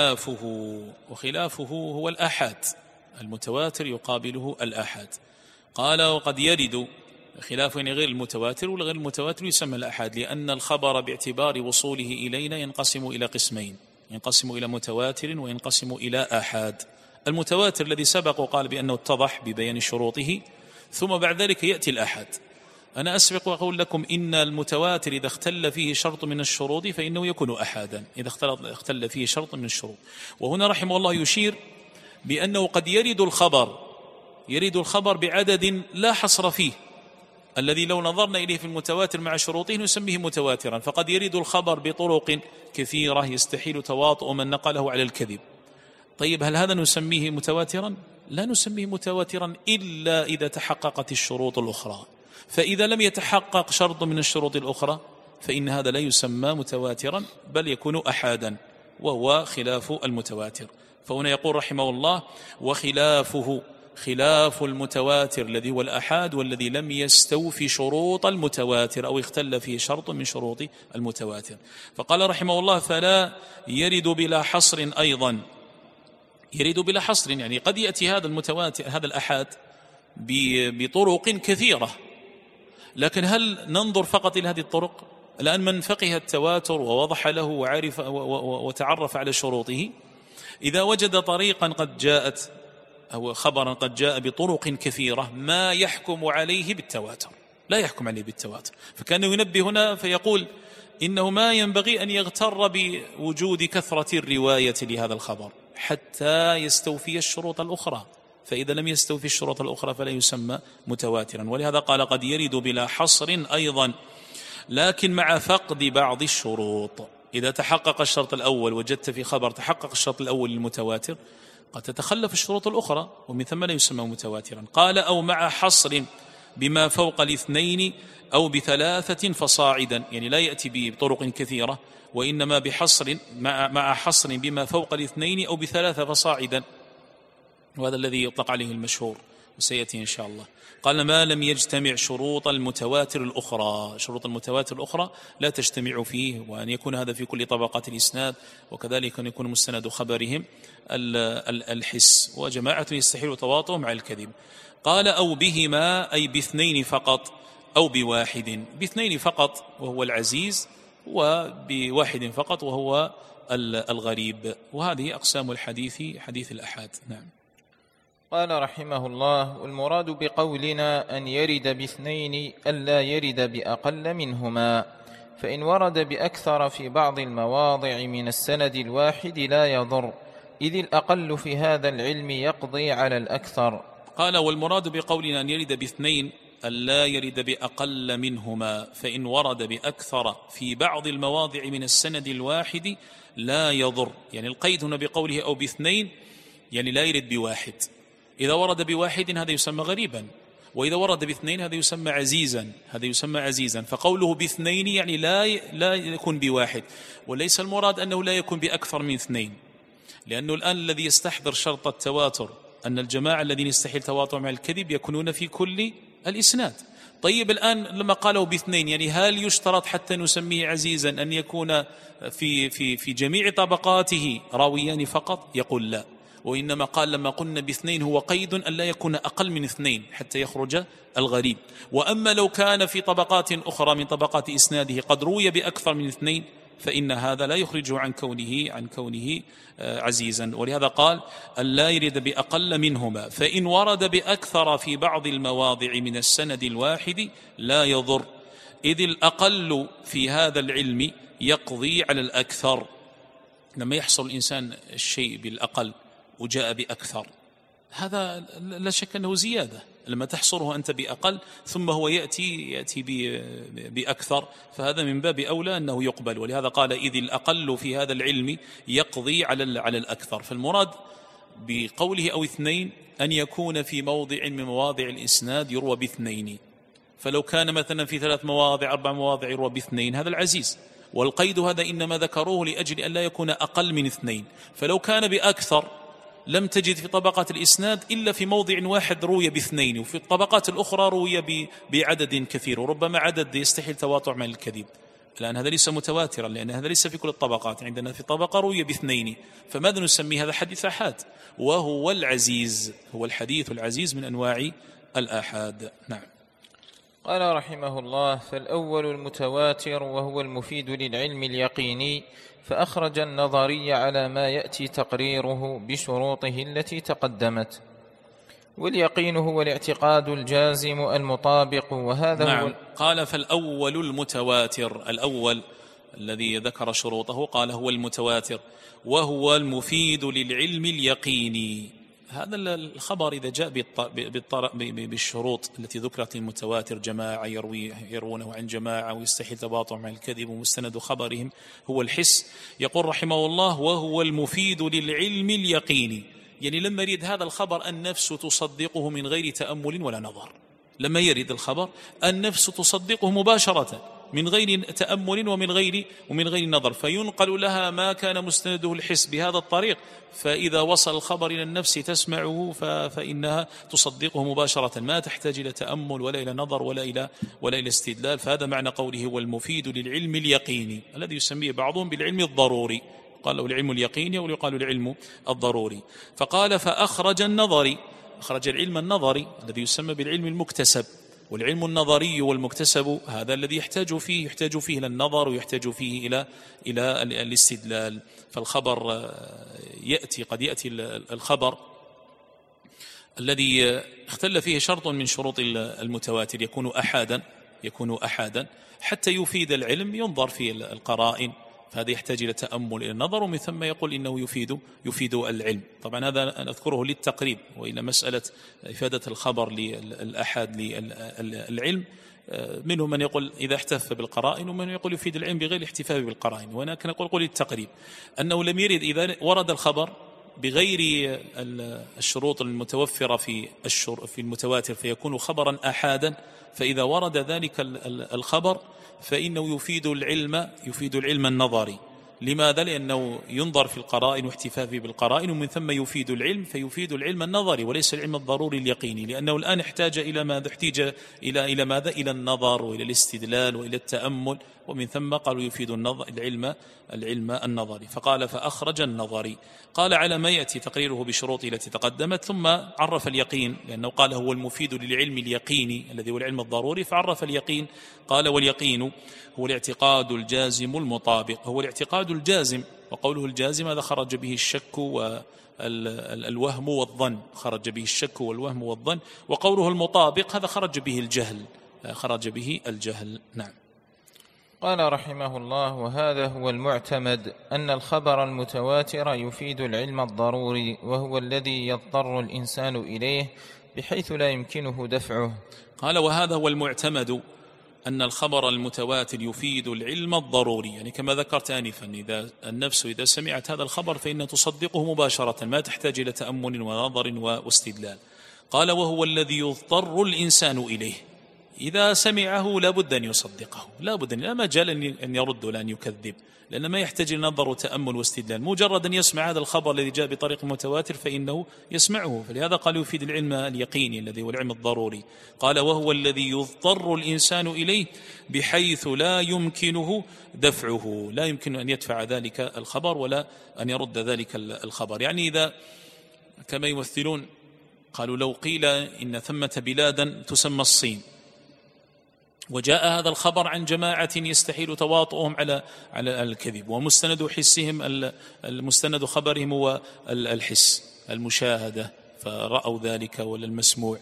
وخلافه هو الآحاد. المتواتر يقابله الآحاد. قال: وقد يرد خلاف غير المتواتر، والغير المتواتر يسمى الآحاد، لأن الخبر باعتبار وصوله إلينا ينقسم إلى قسمين، ينقسم إلى متواتر وينقسم إلى آحاد. المتواتر الذي سبق وقال بأنه اتضح ببيان شروطه، ثم بعد ذلك يأتي الآحاد. أنا أسبق وأقول لكم إن المتواتر إذا اختل فيه شرط من الشروط فإنه يكون أحادا، إذا اختل فيه شرط من الشروط. وهنا رحمه الله يشير بأنه قد يرد الخبر بعدد لا حصر فيه، الذي لو نظرنا إليه في المتواتر مع شروطه نسميه متواترا. فقد يرد الخبر بطرق كثيرة يستحيل تواطؤ من نقله على الكذب. طيب هل هذا نسميه متواترا؟ لا نسميه متواترا إلا إذا تحققت الشروط الأخرى. فإذا لم يتحقق شرط من الشروط الأخرى فإن هذا لا يسمى متواترا، بل يكون أحادا، وهو خلاف المتواتر. فهنا يقول رحمه الله: وخلافه خلاف المتواتر الذي هو الأحاد، والذي لم يستوفي شروط المتواتر أو اختل فيه شرط من شروط المتواتر. فقال رحمه الله: فلا يرد بلا حصر أيضا. يرد بلا حصر يعني قد يأتي هذا المتواتر هذا الأحاد بطرق كثيرة، لكن هل ننظر فقط إلى هذه الطرق؟ الآن من فقه التواتر ووضح له وعرف وتعرف على شروطه، إذا وجد طريقا قد جاءت أو خبرا قد جاء بطرق كثيرة ما يحكم عليه بالتواتر، لا يحكم عليه بالتواتر. فكان ينبه هنا فيقول إنه ما ينبغي أن يغتر بوجود كثرة الرواية لهذا الخبر حتى يستوفي الشروط الأخرى، فإذا لم يستوفي الشروط الأخرى فلا يسمى متواترا. ولهذا قال قد يرد بلا حصر أيضا لكن مع فقد بعض الشروط. إذا تحقق الشرط الأول وجدت في خبر تحقق الشرط الأول للمتواتر قد تتخلف الشروط الأخرى ومن ثم لا يسمى متواترا. قال أو مع حصر بما فوق الاثنين أو بثلاثة فصاعدا، يعني لا يأتي بطرق كثيرة وإنما بحصر مع حصر بما فوق الاثنين أو بثلاثة فصاعدا، وهذا الذي يطلق عليه المشهور وسيأتي إن شاء الله. قال ما لم يجتمع شروط المتواتر الأخرى، شروط المتواتر الأخرى لا تجتمع فيه، وأن يكون هذا في كل طبقات الإسناد، وكذلك أن يكون مستند خبرهم الحس، وجماعة يستحيل تواطؤ مع الكذب. قال أو بهما أي باثنين فقط أو بواحد، باثنين فقط وهو العزيز، وبواحد فقط وهو الغريب. وهذه أقسام الحديث حديث الأحاد. نعم. قال رحمه الله والمراد بقولنا أن يرد باثنين ألا يرد بأقل منهما، فإن ورد بأكثر في بعض المواضع من السند الواحد لا يضر، إذ الأقل في هذا العلم يقضي على الأكثر. قال والمراد بقولنا أن يرد باثنين ألا يرد بأقل منهما، فإن ورد بأكثر في بعض المواضع من السند الواحد لا يضر، يعني القيد هنا بقوله أو باثنين يعني لا يرد بواحد. إذا ورد بواحد هذا يسمى غريبا، وإذا ورد باثنين هذا يسمى عزيزا، هذا يسمى عزيزا. فقوله باثنين يعني لا يكون بواحد، وليس المراد أنه لا يكون بأكثر من اثنين، لأنه الآن الذي يستحضر شرط التواتر أن الجماعة الذين يستحيل تواطؤ مع الكذب يكونون في كل الإسناد. طيب الآن لما قالوا باثنين يعني هل يشترط حتى نسميه عزيزا أن يكون في جميع طبقاته راويان فقط؟ يقول لا، وإنما قال لما قلنا باثنين هو قيد أن لا يكون أقل من اثنين حتى يخرج الغريب. وأما لو كان في طبقات أخرى من طبقات إسناده قد روي بأكثر من اثنين فإن هذا لا يخرجه عن كونه عزيزا. ولهذا قال ألا يرد بأقل منهما، فإن ورد بأكثر في بعض المواضع من السند الواحد لا يضر، إذ الأقل في هذا العلم يقضي على الأكثر. لما يحصل الإنسان الشيء بالأقل وجاء بأكثر هذا لا شك أنه زيادة. لما تحصره أنت بأقل ثم هو يأتي بأكثر فهذا من باب أولى أنه يقبل. ولهذا قال إذ الأقل في هذا العلم يقضي على الأكثر. فالمراد بقوله أو اثنين أن يكون في موضع من مواضع الإسناد يروى باثنين، فلو كان مثلا في 3 مواضع 4 مواضع يروى باثنين هذا العزيز. والقيد هذا إنما ذكروه لأجل أن لا يكون أقل من اثنين. فلو كان بأكثر لم تجد في طبقات الإسناد إلا في موضع واحد روي باثنين، وفي الطبقات الأخرى روي بعدد كثير، وربما عدد يستحيل تواطؤ مع الكذب. الآن هذا ليس متواترا لأن هذا ليس في كل الطبقات، عندنا في طبقة روي باثنين، فماذا نسمي هذا؟ حديث آحاد، وهو العزيز، هو الحديث العزيز من أنواع الآحاد. نعم. قال رحمه الله فالأول المتواتر وهو المفيد للعلم اليقيني، فأخرج النظري على ما يأتي تقريره بشروطه التي تقدمت. واليقين هو الاعتقاد الجازم المطابق، وهذا نعم. هو قال فالأول المتواتر، الأول الذي ذكر شروطه قال هو المتواتر وهو المفيد للعلم اليقيني. هذا الخبر إذا جاء بالشروط التي ذكرت للمتواتر، جماعة يروونه عن جماعة ويستحيل تواطؤ مع الكذب ومستند خبرهم هو الحس، يقول رحمه الله وهو المفيد للعلم اليقيني. يعني لما يريد هذا الخبر النفس تصدقه من غير تأمل ولا نظر. لما يريد الخبر النفس تصدقه مباشرة من غير تأمل ومن غير نظر، فينقل لها ما كان مستنده الحس بهذا الطريق، فإذا وصل الخبر إلى النفس تسمعه فإنها تصدقه مباشرة، ما تحتاج إلى تأمل ولا إلى نظر ولا إلى استدلال. فهذا معنى قوله هو المفيد للعلم اليقيني، الذي يسميه بعضهم بالعلم الضروري، قال له العلم اليقيني أو يقال العلم الضروري. فقال فأخرج النظري، أخرج العلم النظري الذي يسمى بالعلم المكتسب. والعلم النظري والمكتسب هذا الذي يحتاج فيه إلى النظر ويحتاج فيه إلى الاستدلال. فالخبر قد يأتي الخبر الذي اختل فيه شرط من شروط المتواتر يكون أحادا حتى يفيد العلم، ينظر في القرائن فهذا يحتاج إلى تأمل إلى النظر، ومن ثم يقول إنه يفيد العلم. طبعا هذا نذكره للتقريب، وإلى مسألة إفادة الخبر للأحد للعلم منهم من يقول إذا احتف بالقرائن، ومن يقول يفيد العلم بغير الاحتفاء بالقرائن. وأنا كان أقول للتقريب أنه لم يرد إذا ورد الخبر بغير الشروط المتوفرة في المتواتر فيكون خبرا أحادا، فإذا ورد ذلك الخبر فإنه يفيد العلم النظري. لماذا؟ لأنه ينظر في القرائن واحتفاء بالقرائن، ومن ثم يفيد العلم، فيفيد العلم النظري وليس العلم الضروري اليقيني، لأنه الآن احتاج إلى ماذا؟ احتاج إلى ماذا؟ إلى النظر وإلى الاستدلال وإلى التأمل، ومن ثم قالوا يفيد العلم النظري، فقال فأخرج النظري. قال على ما يأتي تقريره بشروطه التي تقدمت، ثم عرف اليقين، لأنه قال هو المفيد للعلم اليقيني الذي هو العلم الضروري، فعرف اليقين. قال واليقين هو الاعتقاد الجازم المطابق، هو الاعتقاد الجازم، وقوله الجازم هذا خرج به الشك والوهم والظن، خرج به الشك والوهم والظن، وقوله المطابق هذا خرج به الجهل. نعم. قال رحمه الله: وهذا هو المعتمد، أن الخبر المتواتر يفيد العلم الضروري، وهو الذي يضطر الإنسان إليه بحيث لا يمكنه دفعه. قال وهذا هو المعتمد، أن الخبر المتواتر يفيد العلم الضروري، يعني كما ذكرت آنفا، إذا النفس إذا سمعت هذا الخبر فإن تصدقه مباشرة، ما تحتاج إلى تأمل ونظر واستدلال. قال وهو الذي يضطر الإنسان إليه، إذا سمعه لا بد أن يصدقه، لا مجال أن يرد ولا أن يكذب، لأن ما يحتاج إلى نظر وتأمل واستدلال، مجرد أن يسمع هذا الخبر الذي جاء بطريق متواتر فإنه يسمعه. فلهذا قال يفيد العلم اليقيني الذي هو العلم الضروري. قال وهو الذي يضطر الإنسان إليه بحيث لا يمكنه دفعه، لا يمكن أن يدفع ذلك الخبر ولا أن يرد ذلك الخبر. يعني إذا كما يمثلون قالوا لو قيل إن ثمة بلادا تسمى الصين، وجاء هذا الخبر عن جماعة يستحيل تواطؤهم على الكذب، ومستند حسهم المستند خبرهم هو الحس المشاهدة، فرأوا ذلك ولا المسموع،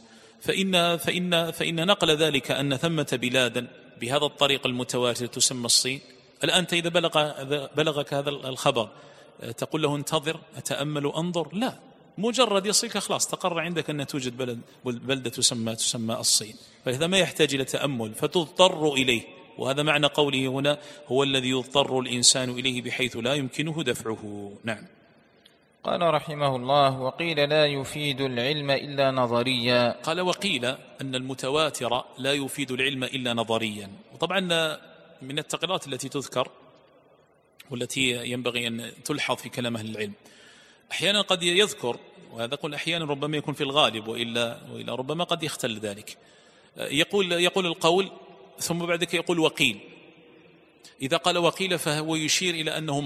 فإن نقل ذلك أن ثمة بلادا بهذا الطريق المتواتر تسمى الصين. الآن أنت إذا بلغك هذا الخبر تقول له انتظر أتأمل أنظر؟ لا، مجرد يصلك خلاص تقر عندك أن توجد بلدة تسمى الصين، فهذا ما يحتاج إلى تأمل فتضطر إليه. وهذا معنى قوله هنا هو الذي يضطر الإنسان إليه بحيث لا يمكنه دفعه. نعم. قال رحمه الله: وقيل لا يفيد العلم إلا نظريا. قال وقيل أن المتواتر لا يفيد العلم إلا نظريا. وطبعا من التقريرات التي تذكر والتي ينبغي أن تلحظ في كلام أهل العلم، أحيانا قد يذكر، وهذا قل أحيانا ربما يكون في الغالب، وإلا ربما قد يختل ذلك، يقول القول ثم بعد ذلك يقول وقيل. إذا قال وقيل فهو يشير إلى أنه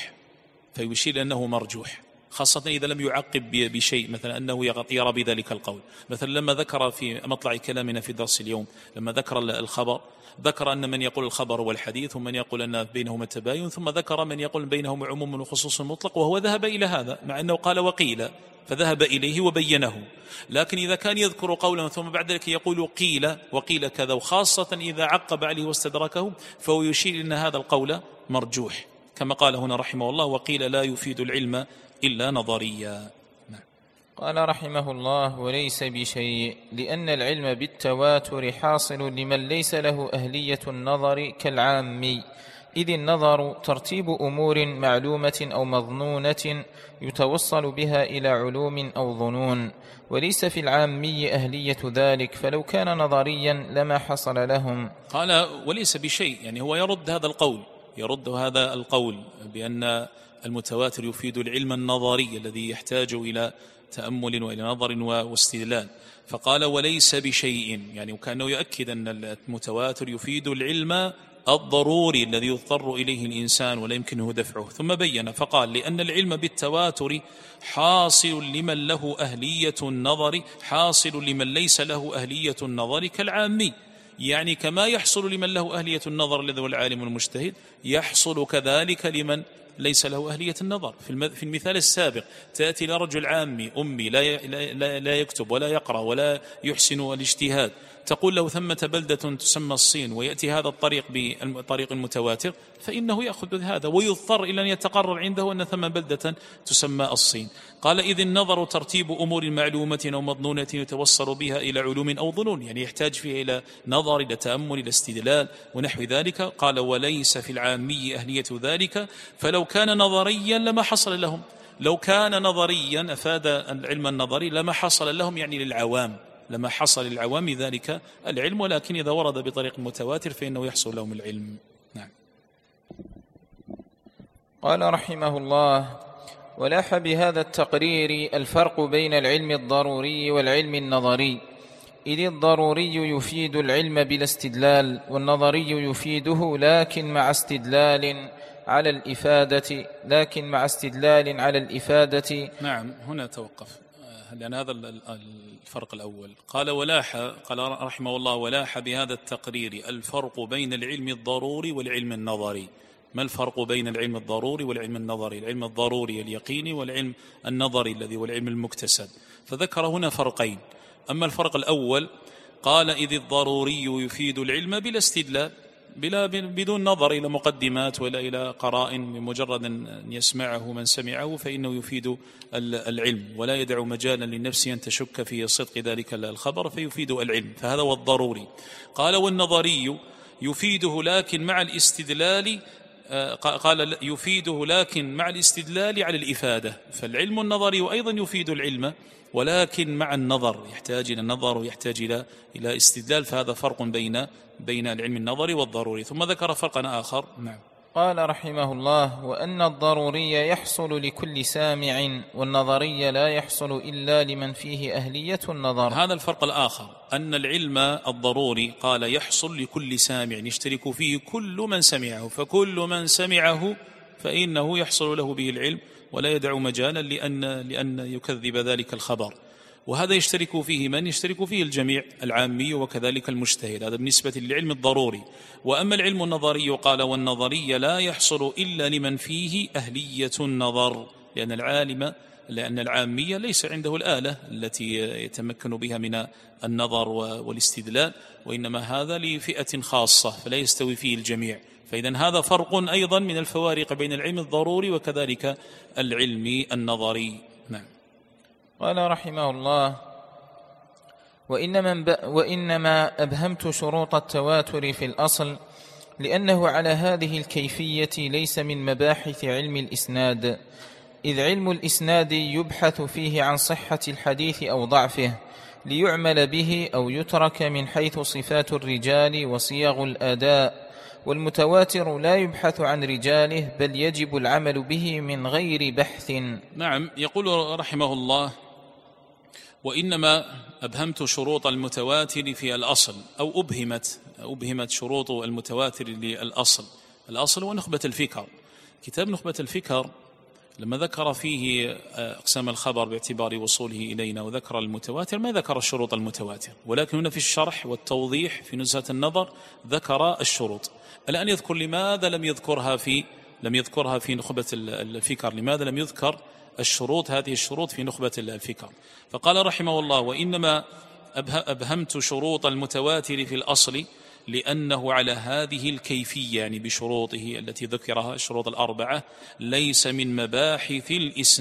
مرجوح، خاصة إذا لم يعقب بشيء، مثلا أنه يرى بذلك القول. مثلا لما ذكر في مطلع كلامنا في درس اليوم، لما ذكر الخبر، ذكر أن من يقول الخبر هو الحديث، ومن يقول أن بينهما التباين، ثم ذكر من يقول بينهما عموم وخصوص مطلق، وهو ذهب إلى هذا مع أنه قال وقيل فذهب إليه وبينه. لكن إذا كان يذكر قولا ثم بعد ذلك يقول قيل وقيل كذا، وخاصة إذا عقب عليه واستدركه، فهو يشير أن هذا القول مرجوح، كما قال هنا رحمه الله: وقيل لا يفيد العلم إلا نظريا. قال رحمه الله: وليس بشيء، لأن العلم بالتواتر حاصل لمن ليس له أهلية النظر كالعامي، إذ النظر ترتيب أمور معلومة أو مظنونة يتوصل بها إلى علوم أو ظنون، وليس في العامي أهلية ذلك، فلو كان نظريا لما حصل لهم. قال وليس بشيء، يعني هو يرد هذا القول بأن المتواتر يفيد العلم النظري الذي يحتاج إلى تأمل وإلى نظر واستدلال، فقال وليس بشيء، يعني وكأنه يؤكد أن المتواتر يفيد العلم الضروري الذي يضطر إليه الإنسان ولا يمكنه دفعه. ثم بين فقال: لأن العلم بالتواتر حاصل لمن له أهلية النظر، حاصل لمن ليس له أهلية النظر كالعامي، يعني كما يحصل لمن له أهلية النظر الذي هو العالم المجتهد، يحصل كذلك لمن ليس له أهلية النظر. في المثال السابق تأتي إلى رجل عامي أمي لا يكتب ولا يقرأ ولا يحسن الاجتهاد، تقول له ثمة بلدة تسمى الصين، ويأتي هذا الطريق بالطريق المتواتر، فإنه يأخذ بهذا ويضطر إلى أن يتقرر عنده أن ثم بلدة تسمى الصين. قال إذ النظر ترتيب أمور معلومة أو مظنونة يتوصل بها إلى علوم أو ظنون، يعني يحتاج فيها إلى نظر، إلى تأمل، إلى استدلال ونحو ذلك. قال وليس في العامي أهلية ذلك، فلو كان نظريا لما حصل لهم، لو كان نظريا أفاد العلم النظري لما حصل لهم، يعني للعوام، لما حصل للعوام ذلك العلم، ولكن إذا ورد بطريق متواتر فإنه يحصل لهم العلم. نعم. قال رحمه الله: ولاح بهذا التقرير الفرق بين العلم الضروري والعلم النظري، إذ الضروري يفيد العلم بلا استدلال، والنظري يفيده لكن مع استدلال على الإفادة. نعم، هنا توقف، لأن هذا الفرق الأول. قال ولاح، قال رحمه الله: ولاح بهذا التقرير الفرق بين العلم الضروري والعلم النظري. ما الفرق بين العلم الضروري والعلم النظري؟ العلم الضروري اليقيني، والعلم النظري الذي هو العلم المكتسب. فذكر هنا فرقين. أما الفرق الأول قال: إذ الضروري يفيد العلم بلا استدلال، بدون نظر إلى مقدمات ولا إلى قرائن، بمجرد أن يسمعه من سمعه فإنه يفيد العلم، ولا يدع مجالا للنفس أن تشك في صدق ذلك الخبر، فيفيد العلم، فهذا هو الضروري. قال والنظري يفيده لكن مع الاستدلال، قال يفيده لكن مع الاستدلال على الإفادة. فالعلم النظري أيضا يفيد العلم، ولكن مع النظر، يحتاج إلى النظر ويحتاج إلى استدلال. فهذا فرق بين العلم النظري والضروري. ثم ذكر فرقا آخر. نعم. قال رحمه الله: وأن الضروري يحصل لكل سامع، والنظري لا يحصل إلا لمن فيه أهلية النظر. هذا الفرق الآخر، أن العلم الضروري قال يحصل لكل سامع، يشترك فيه كل من سمعه، فكل من سمعه فإنه يحصل له به العلم، ولا يدع مجالا لأن يكذب ذلك الخبر. وهذا يشترك فيه من؟ يشترك فيه الجميع، العامي وكذلك المجتهد. هذا بالنسبة للعلم الضروري. وأما العلم النظري قال: والنظري لا يحصل إلا لمن فيه أهلية النظر، لأن العامية ليس عنده الآلة التي يتمكن بها من النظر والاستدلال، وإنما هذا لفئة خاصة فلا يستوي فيه الجميع. فإذن هذا فرق أيضا من الفوارق بين العلم الضروري وكذلك العلم النظري. نعم. قال رحمه الله: وإنما أبهمت شروط التواتر في الأصل، لأنه على هذه الكيفية ليس من مباحث علم الإسناد، إذ علم الإسناد يبحث فيه عن صحة الحديث أو ضعفه ليعمل به أو يترك من حيث صفات الرجال وصيغ الأداء، والمتواتر لا يبحث عن رجاله بل يجب العمل به من غير بحث. نعم. يقول رحمه الله: وإنما أبهمت شروط المتواتر في الأصل، أو أبهمت شروط المتواتر للأصل. الأصل هو نخبة الفكر. كتاب نخبة الفكر لما ذكر فيه أقسام الخبر باعتبار وصوله إلينا وذكر المتواتر، ما ذكر الشروط المتواتر، ولكن هنا في الشرح والتوضيح في نزهة النظر ذكر الشروط. الآن يذكر لماذا لم يذكرها في نخبة الفكر، لماذا لم يذكر هذه الشروط في نخبة الفكر. فقال رحمه الله: وإنما أبهمت شروط المتواتر في الأصل لأنه على هذه الكيفية، يعني بشروطه التي ذكرها، الشروط الأربعة، ليس من مباحث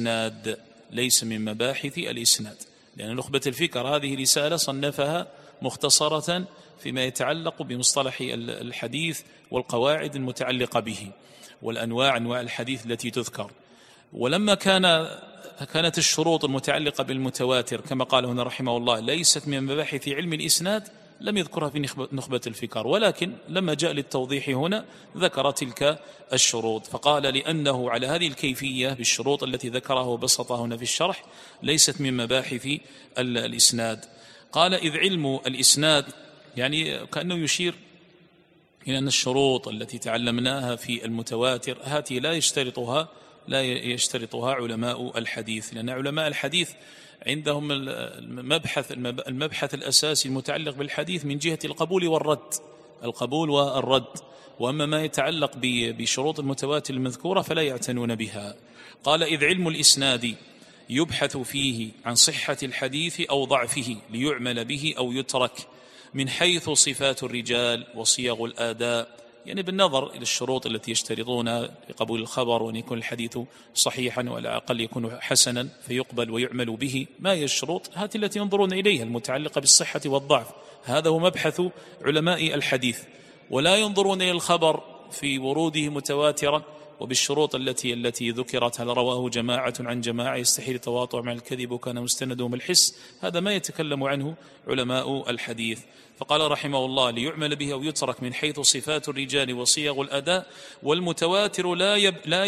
الإسناد. لأن نخبة الفكر هذه رسالة صنفها مختصرة فيما يتعلق بمصطلح الحديث والقواعد المتعلقة به والأنواع الحديث التي تذكر. ولما كانت الشروط المتعلقة بالمتواتر كما قال هنا رحمه الله ليست من مباحث علم الإسناد، لم يذكرها في نخبة الفكر، ولكن لما جاء للتوضيح هنا ذكر تلك الشروط. فقال: لأنه على هذه الكيفية بالشروط التي ذكرها وبسطها هنا في الشرح ليست من مباحث الإسناد. قال: إذ علم الإسناد، يعني كأنه يشير إلى أن الشروط التي تعلمناها في المتواتر هذه لا يشترطها علماء الحديث، لأن علماء الحديث عندهم المبحث الأساسي المتعلق بالحديث من جهة القبول والرد. وأما ما يتعلق بشروط المتواتر المذكورة فلا يعتنون بها. قال: إذ علم الإسناد يبحث فيه عن صحة الحديث أو ضعفه ليعمل به أو يترك، من حيث صفات الرجال وصيغ الآداء، يعني بالنظر إلى الشروط التي يشترطون لقبول الخبر، وأن يكون الحديث صحيحا وعلى الأقل يكون حسنا فيقبل ويعمل به. ما هي الشروط؟ هذه التي ينظرون إليها المتعلقة بالصحة والضعف، هذا هو مبحث علماء الحديث، ولا ينظرون إلى الخبر في وروده متواترا وبالشروط التي ذكرت، هل رواه جماعة عن جماعة، يستحيل التواطؤ مع الكذب وكان مستندهم الحس، هذا ما يتكلم عنه علماء الحديث. فقال رحمه الله: ليعمل به أو يترك من حيث صفات الرجال وصيغ الأداء. والمتواتر لا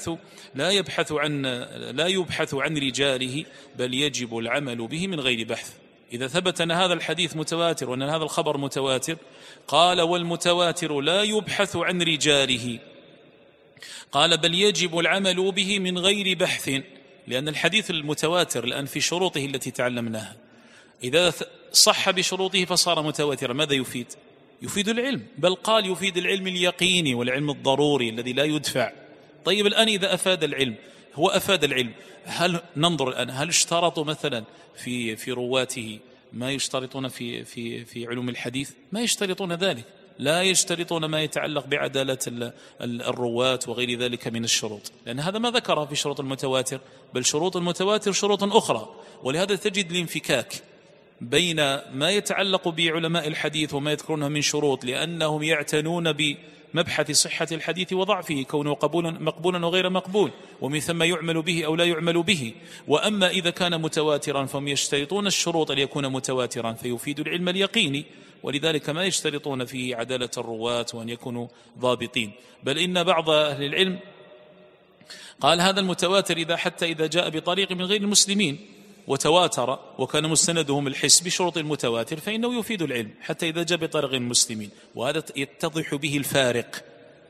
يبحث عن رجاله، بل يجب العمل به من غير بحث. إذا ثبت أن هذا الحديث متواتر وأن هذا الخبر متواتر، قال: والمتواتر لا يبحث عن رجاله، قال: بل يجب العمل به من غير بحث، لأن الحديث المتواتر الآن في شروطه التي تعلمناها، إذا صح بشروطه فصار متواترا، ماذا يفيد؟ يفيد العلم، بل قال يفيد العلم اليقيني والعلم الضروري الذي لا يدفع. طيب الآن إذا أفاد العلم، هو أفاد العلم، هل ننظر الآن هل اشترطوا مثلا في رواته ما يشترطون في علوم الحديث؟ ما يشترطون ذلك، لا يشترطون ما يتعلق بعدالة الرواة وغير ذلك من الشروط، لأن هذا ما ذكره في شروط المتواتر، بل شروط المتواتر شروط أخرى. ولهذا تجد الانفكاك بين ما يتعلق بعلماء الحديث وما يذكرونه من شروط، لأنهم يعتنون بمبحث صحة الحديث وضعفه، كونه مقبولا وغير مقبول، ومن ثم يعمل به أو لا يعمل به. وأما إذا كان متواترا فهم يشترطون الشروط ليكون متواترا فيفيد العلم اليقيني، ولذلك ما يشترطون فيه عدالة الرواة وأن يكونوا ضابطين. بل إن بعض أهل العلم قال: هذا المتواتر حتى إذا جاء بطريق من غير المسلمين وتواتر وكان مستندهم الحس بشروط المتواتر فإنه يفيد العلم حتى إذا جاء بطريق المسلمين. وهذا يتضح به الفارق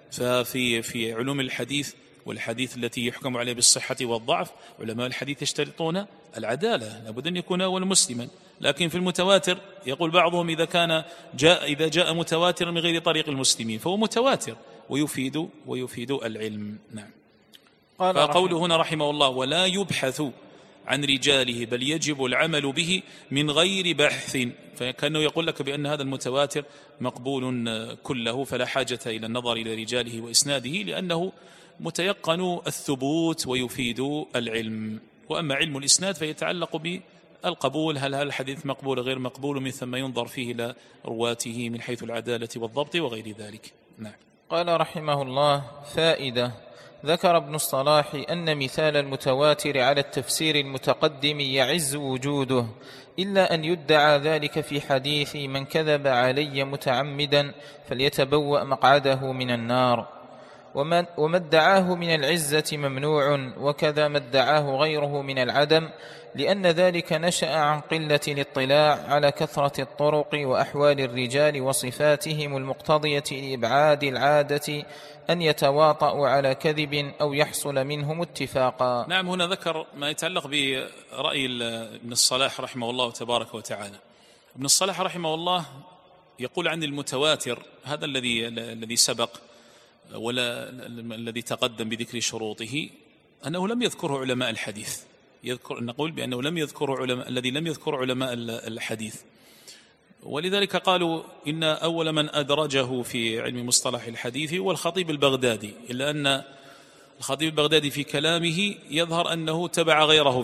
في علوم الحديث والحديث التي يحكم عليه بالصحة والضعف. علماء الحديث يشترطون العدالة، لابد أن يكون أول مسلما، لكن في المتواتر يقول بعضهم إذا جاء متواترا من غير طريق المسلمين فهو متواتر ويفيد العلم. نعم. فقوله هنا رحمه الله: ولا يبحث عن رجاله بل يجب العمل به من غير بحث، فكأنه يقول لك بأن هذا المتواتر مقبول كله، فلا حاجة إلى النظر إلى رجاله وإسناده، لأنه متيقن الثبوت ويفيد العلم. وأما علم الإسناد فيتعلق بالقبول، هل هذا الحديث مقبول غير مقبول، من ثم ينظر فيه إلى رواته من حيث العدالة والضبط وغير ذلك. نعم. قال رحمه الله: فائدة: ذكر ابن الصلاح أن مثال المتواتر على التفسير المتقدم يعز وجوده، إلا أن يدعى ذلك في حديث: من كذب علي متعمدا فليتبوأ مقعده من النار. وما ادعاه من العزة ممنوع، وكذا ما ادعاه غيره من العدم، لأن ذلك نشأ عن قلة الاطلاع على كثرة الطرق وأحوال الرجال وصفاتهم المقتضية لإبعاد العادة أن يتواطؤوا على كذب أو يحصل منهم اتفاقا. نعم. هنا ذكر ما يتعلق برأي ابن الصلاح رحمه الله تبارك وتعالى. ابن الصلاح رحمه الله يقول عن المتواتر هذا الذي سبق ولا الذي تقدم بذكر شروطه أنه لم يذكره علماء الحديث. نقول بأنه الذي لم يذكر علماء الحديث، ولذلك قالوا إن أول من أدرجه في علم مصطلح الحديث هو الخطيب البغدادي، إلا أن الخطيب البغدادي في كلامه يظهر أنه اتبع غيره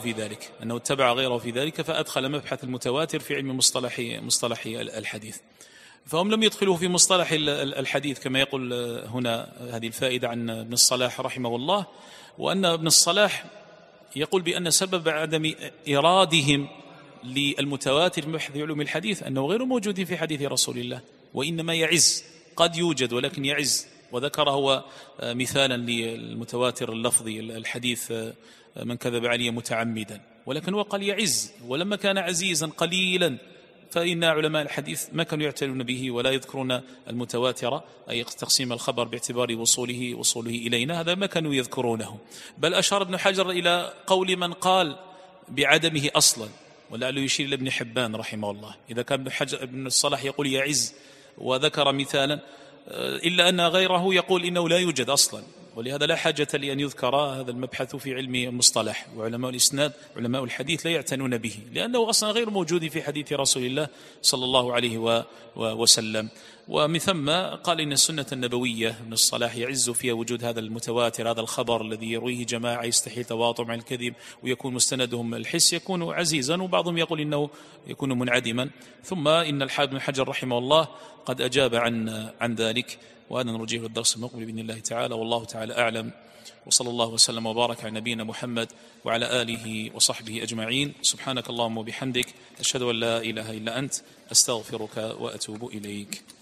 في ذلك فأدخل مبحث المتواتر في علم مصطلح الحديث. فهم لم يدخلوه في مصطلح الحديث كما يقول هنا هذه الفائدة عن ابن الصلاح رحمه الله. وأن ابن الصلاح يقول بأن سبب عدم إرادهم للمتواتر في بحث علوم الحديث أنه غير موجود في حديث رسول الله، وإنما يعز، قد يوجد ولكن يعز. وذكر هو مثالا للمتواتر اللفظي الحديث: من كذب علي متعمدا، ولكن هو قال يعز، ولما كان عزيزا قليلا فإن علماء الحديث ما كانوا يعتنون به ولا يذكرون المتواتر، أي تقسيم الخبر باعتبار وصوله إلينا، هذا ما كانوا يذكرونه. بل أشار ابن حجر إلى قول من قال بعدمه أصلا، ولعله يشير إلى ابن حبان رحمه الله. إذا كان ابن الصلاح يقول يعز وذكر مثالا إلا أن غيره يقول إنه لا يوجد أصلا، ولهذا لا حاجة لأن يذكر هذا المبحث في علم المصطلح، وعلماء الإسناد علماء الحديث لا يعتنون به، لأنه أصلا غير موجود في حديث رسول الله صلى الله عليه وسلم. ومن ثم قال إن السنة النبوية من الصلاح يعز فيها وجود هذا المتواتر، هذا الخبر الذي يرويه جماعة يستحيل تواطؤ مع الكذب ويكون مستندهم الحس يكون عزيزا، وبعضهم يقول إنه يكون منعدما. ثم إن الحافظ بن حجر رحمه الله قد أجاب عن ذلك، وهذا نرجيه الدرس المقبل بإذن الله تعالى، والله تعالى أعلم، وصلى الله وسلم وبارك على نبينا محمد وعلى آله وصحبه أجمعين. سبحانك اللهم وبحمدك، أشهد أن لا إله إلا أنت، أستغفرك وأتوب إليك.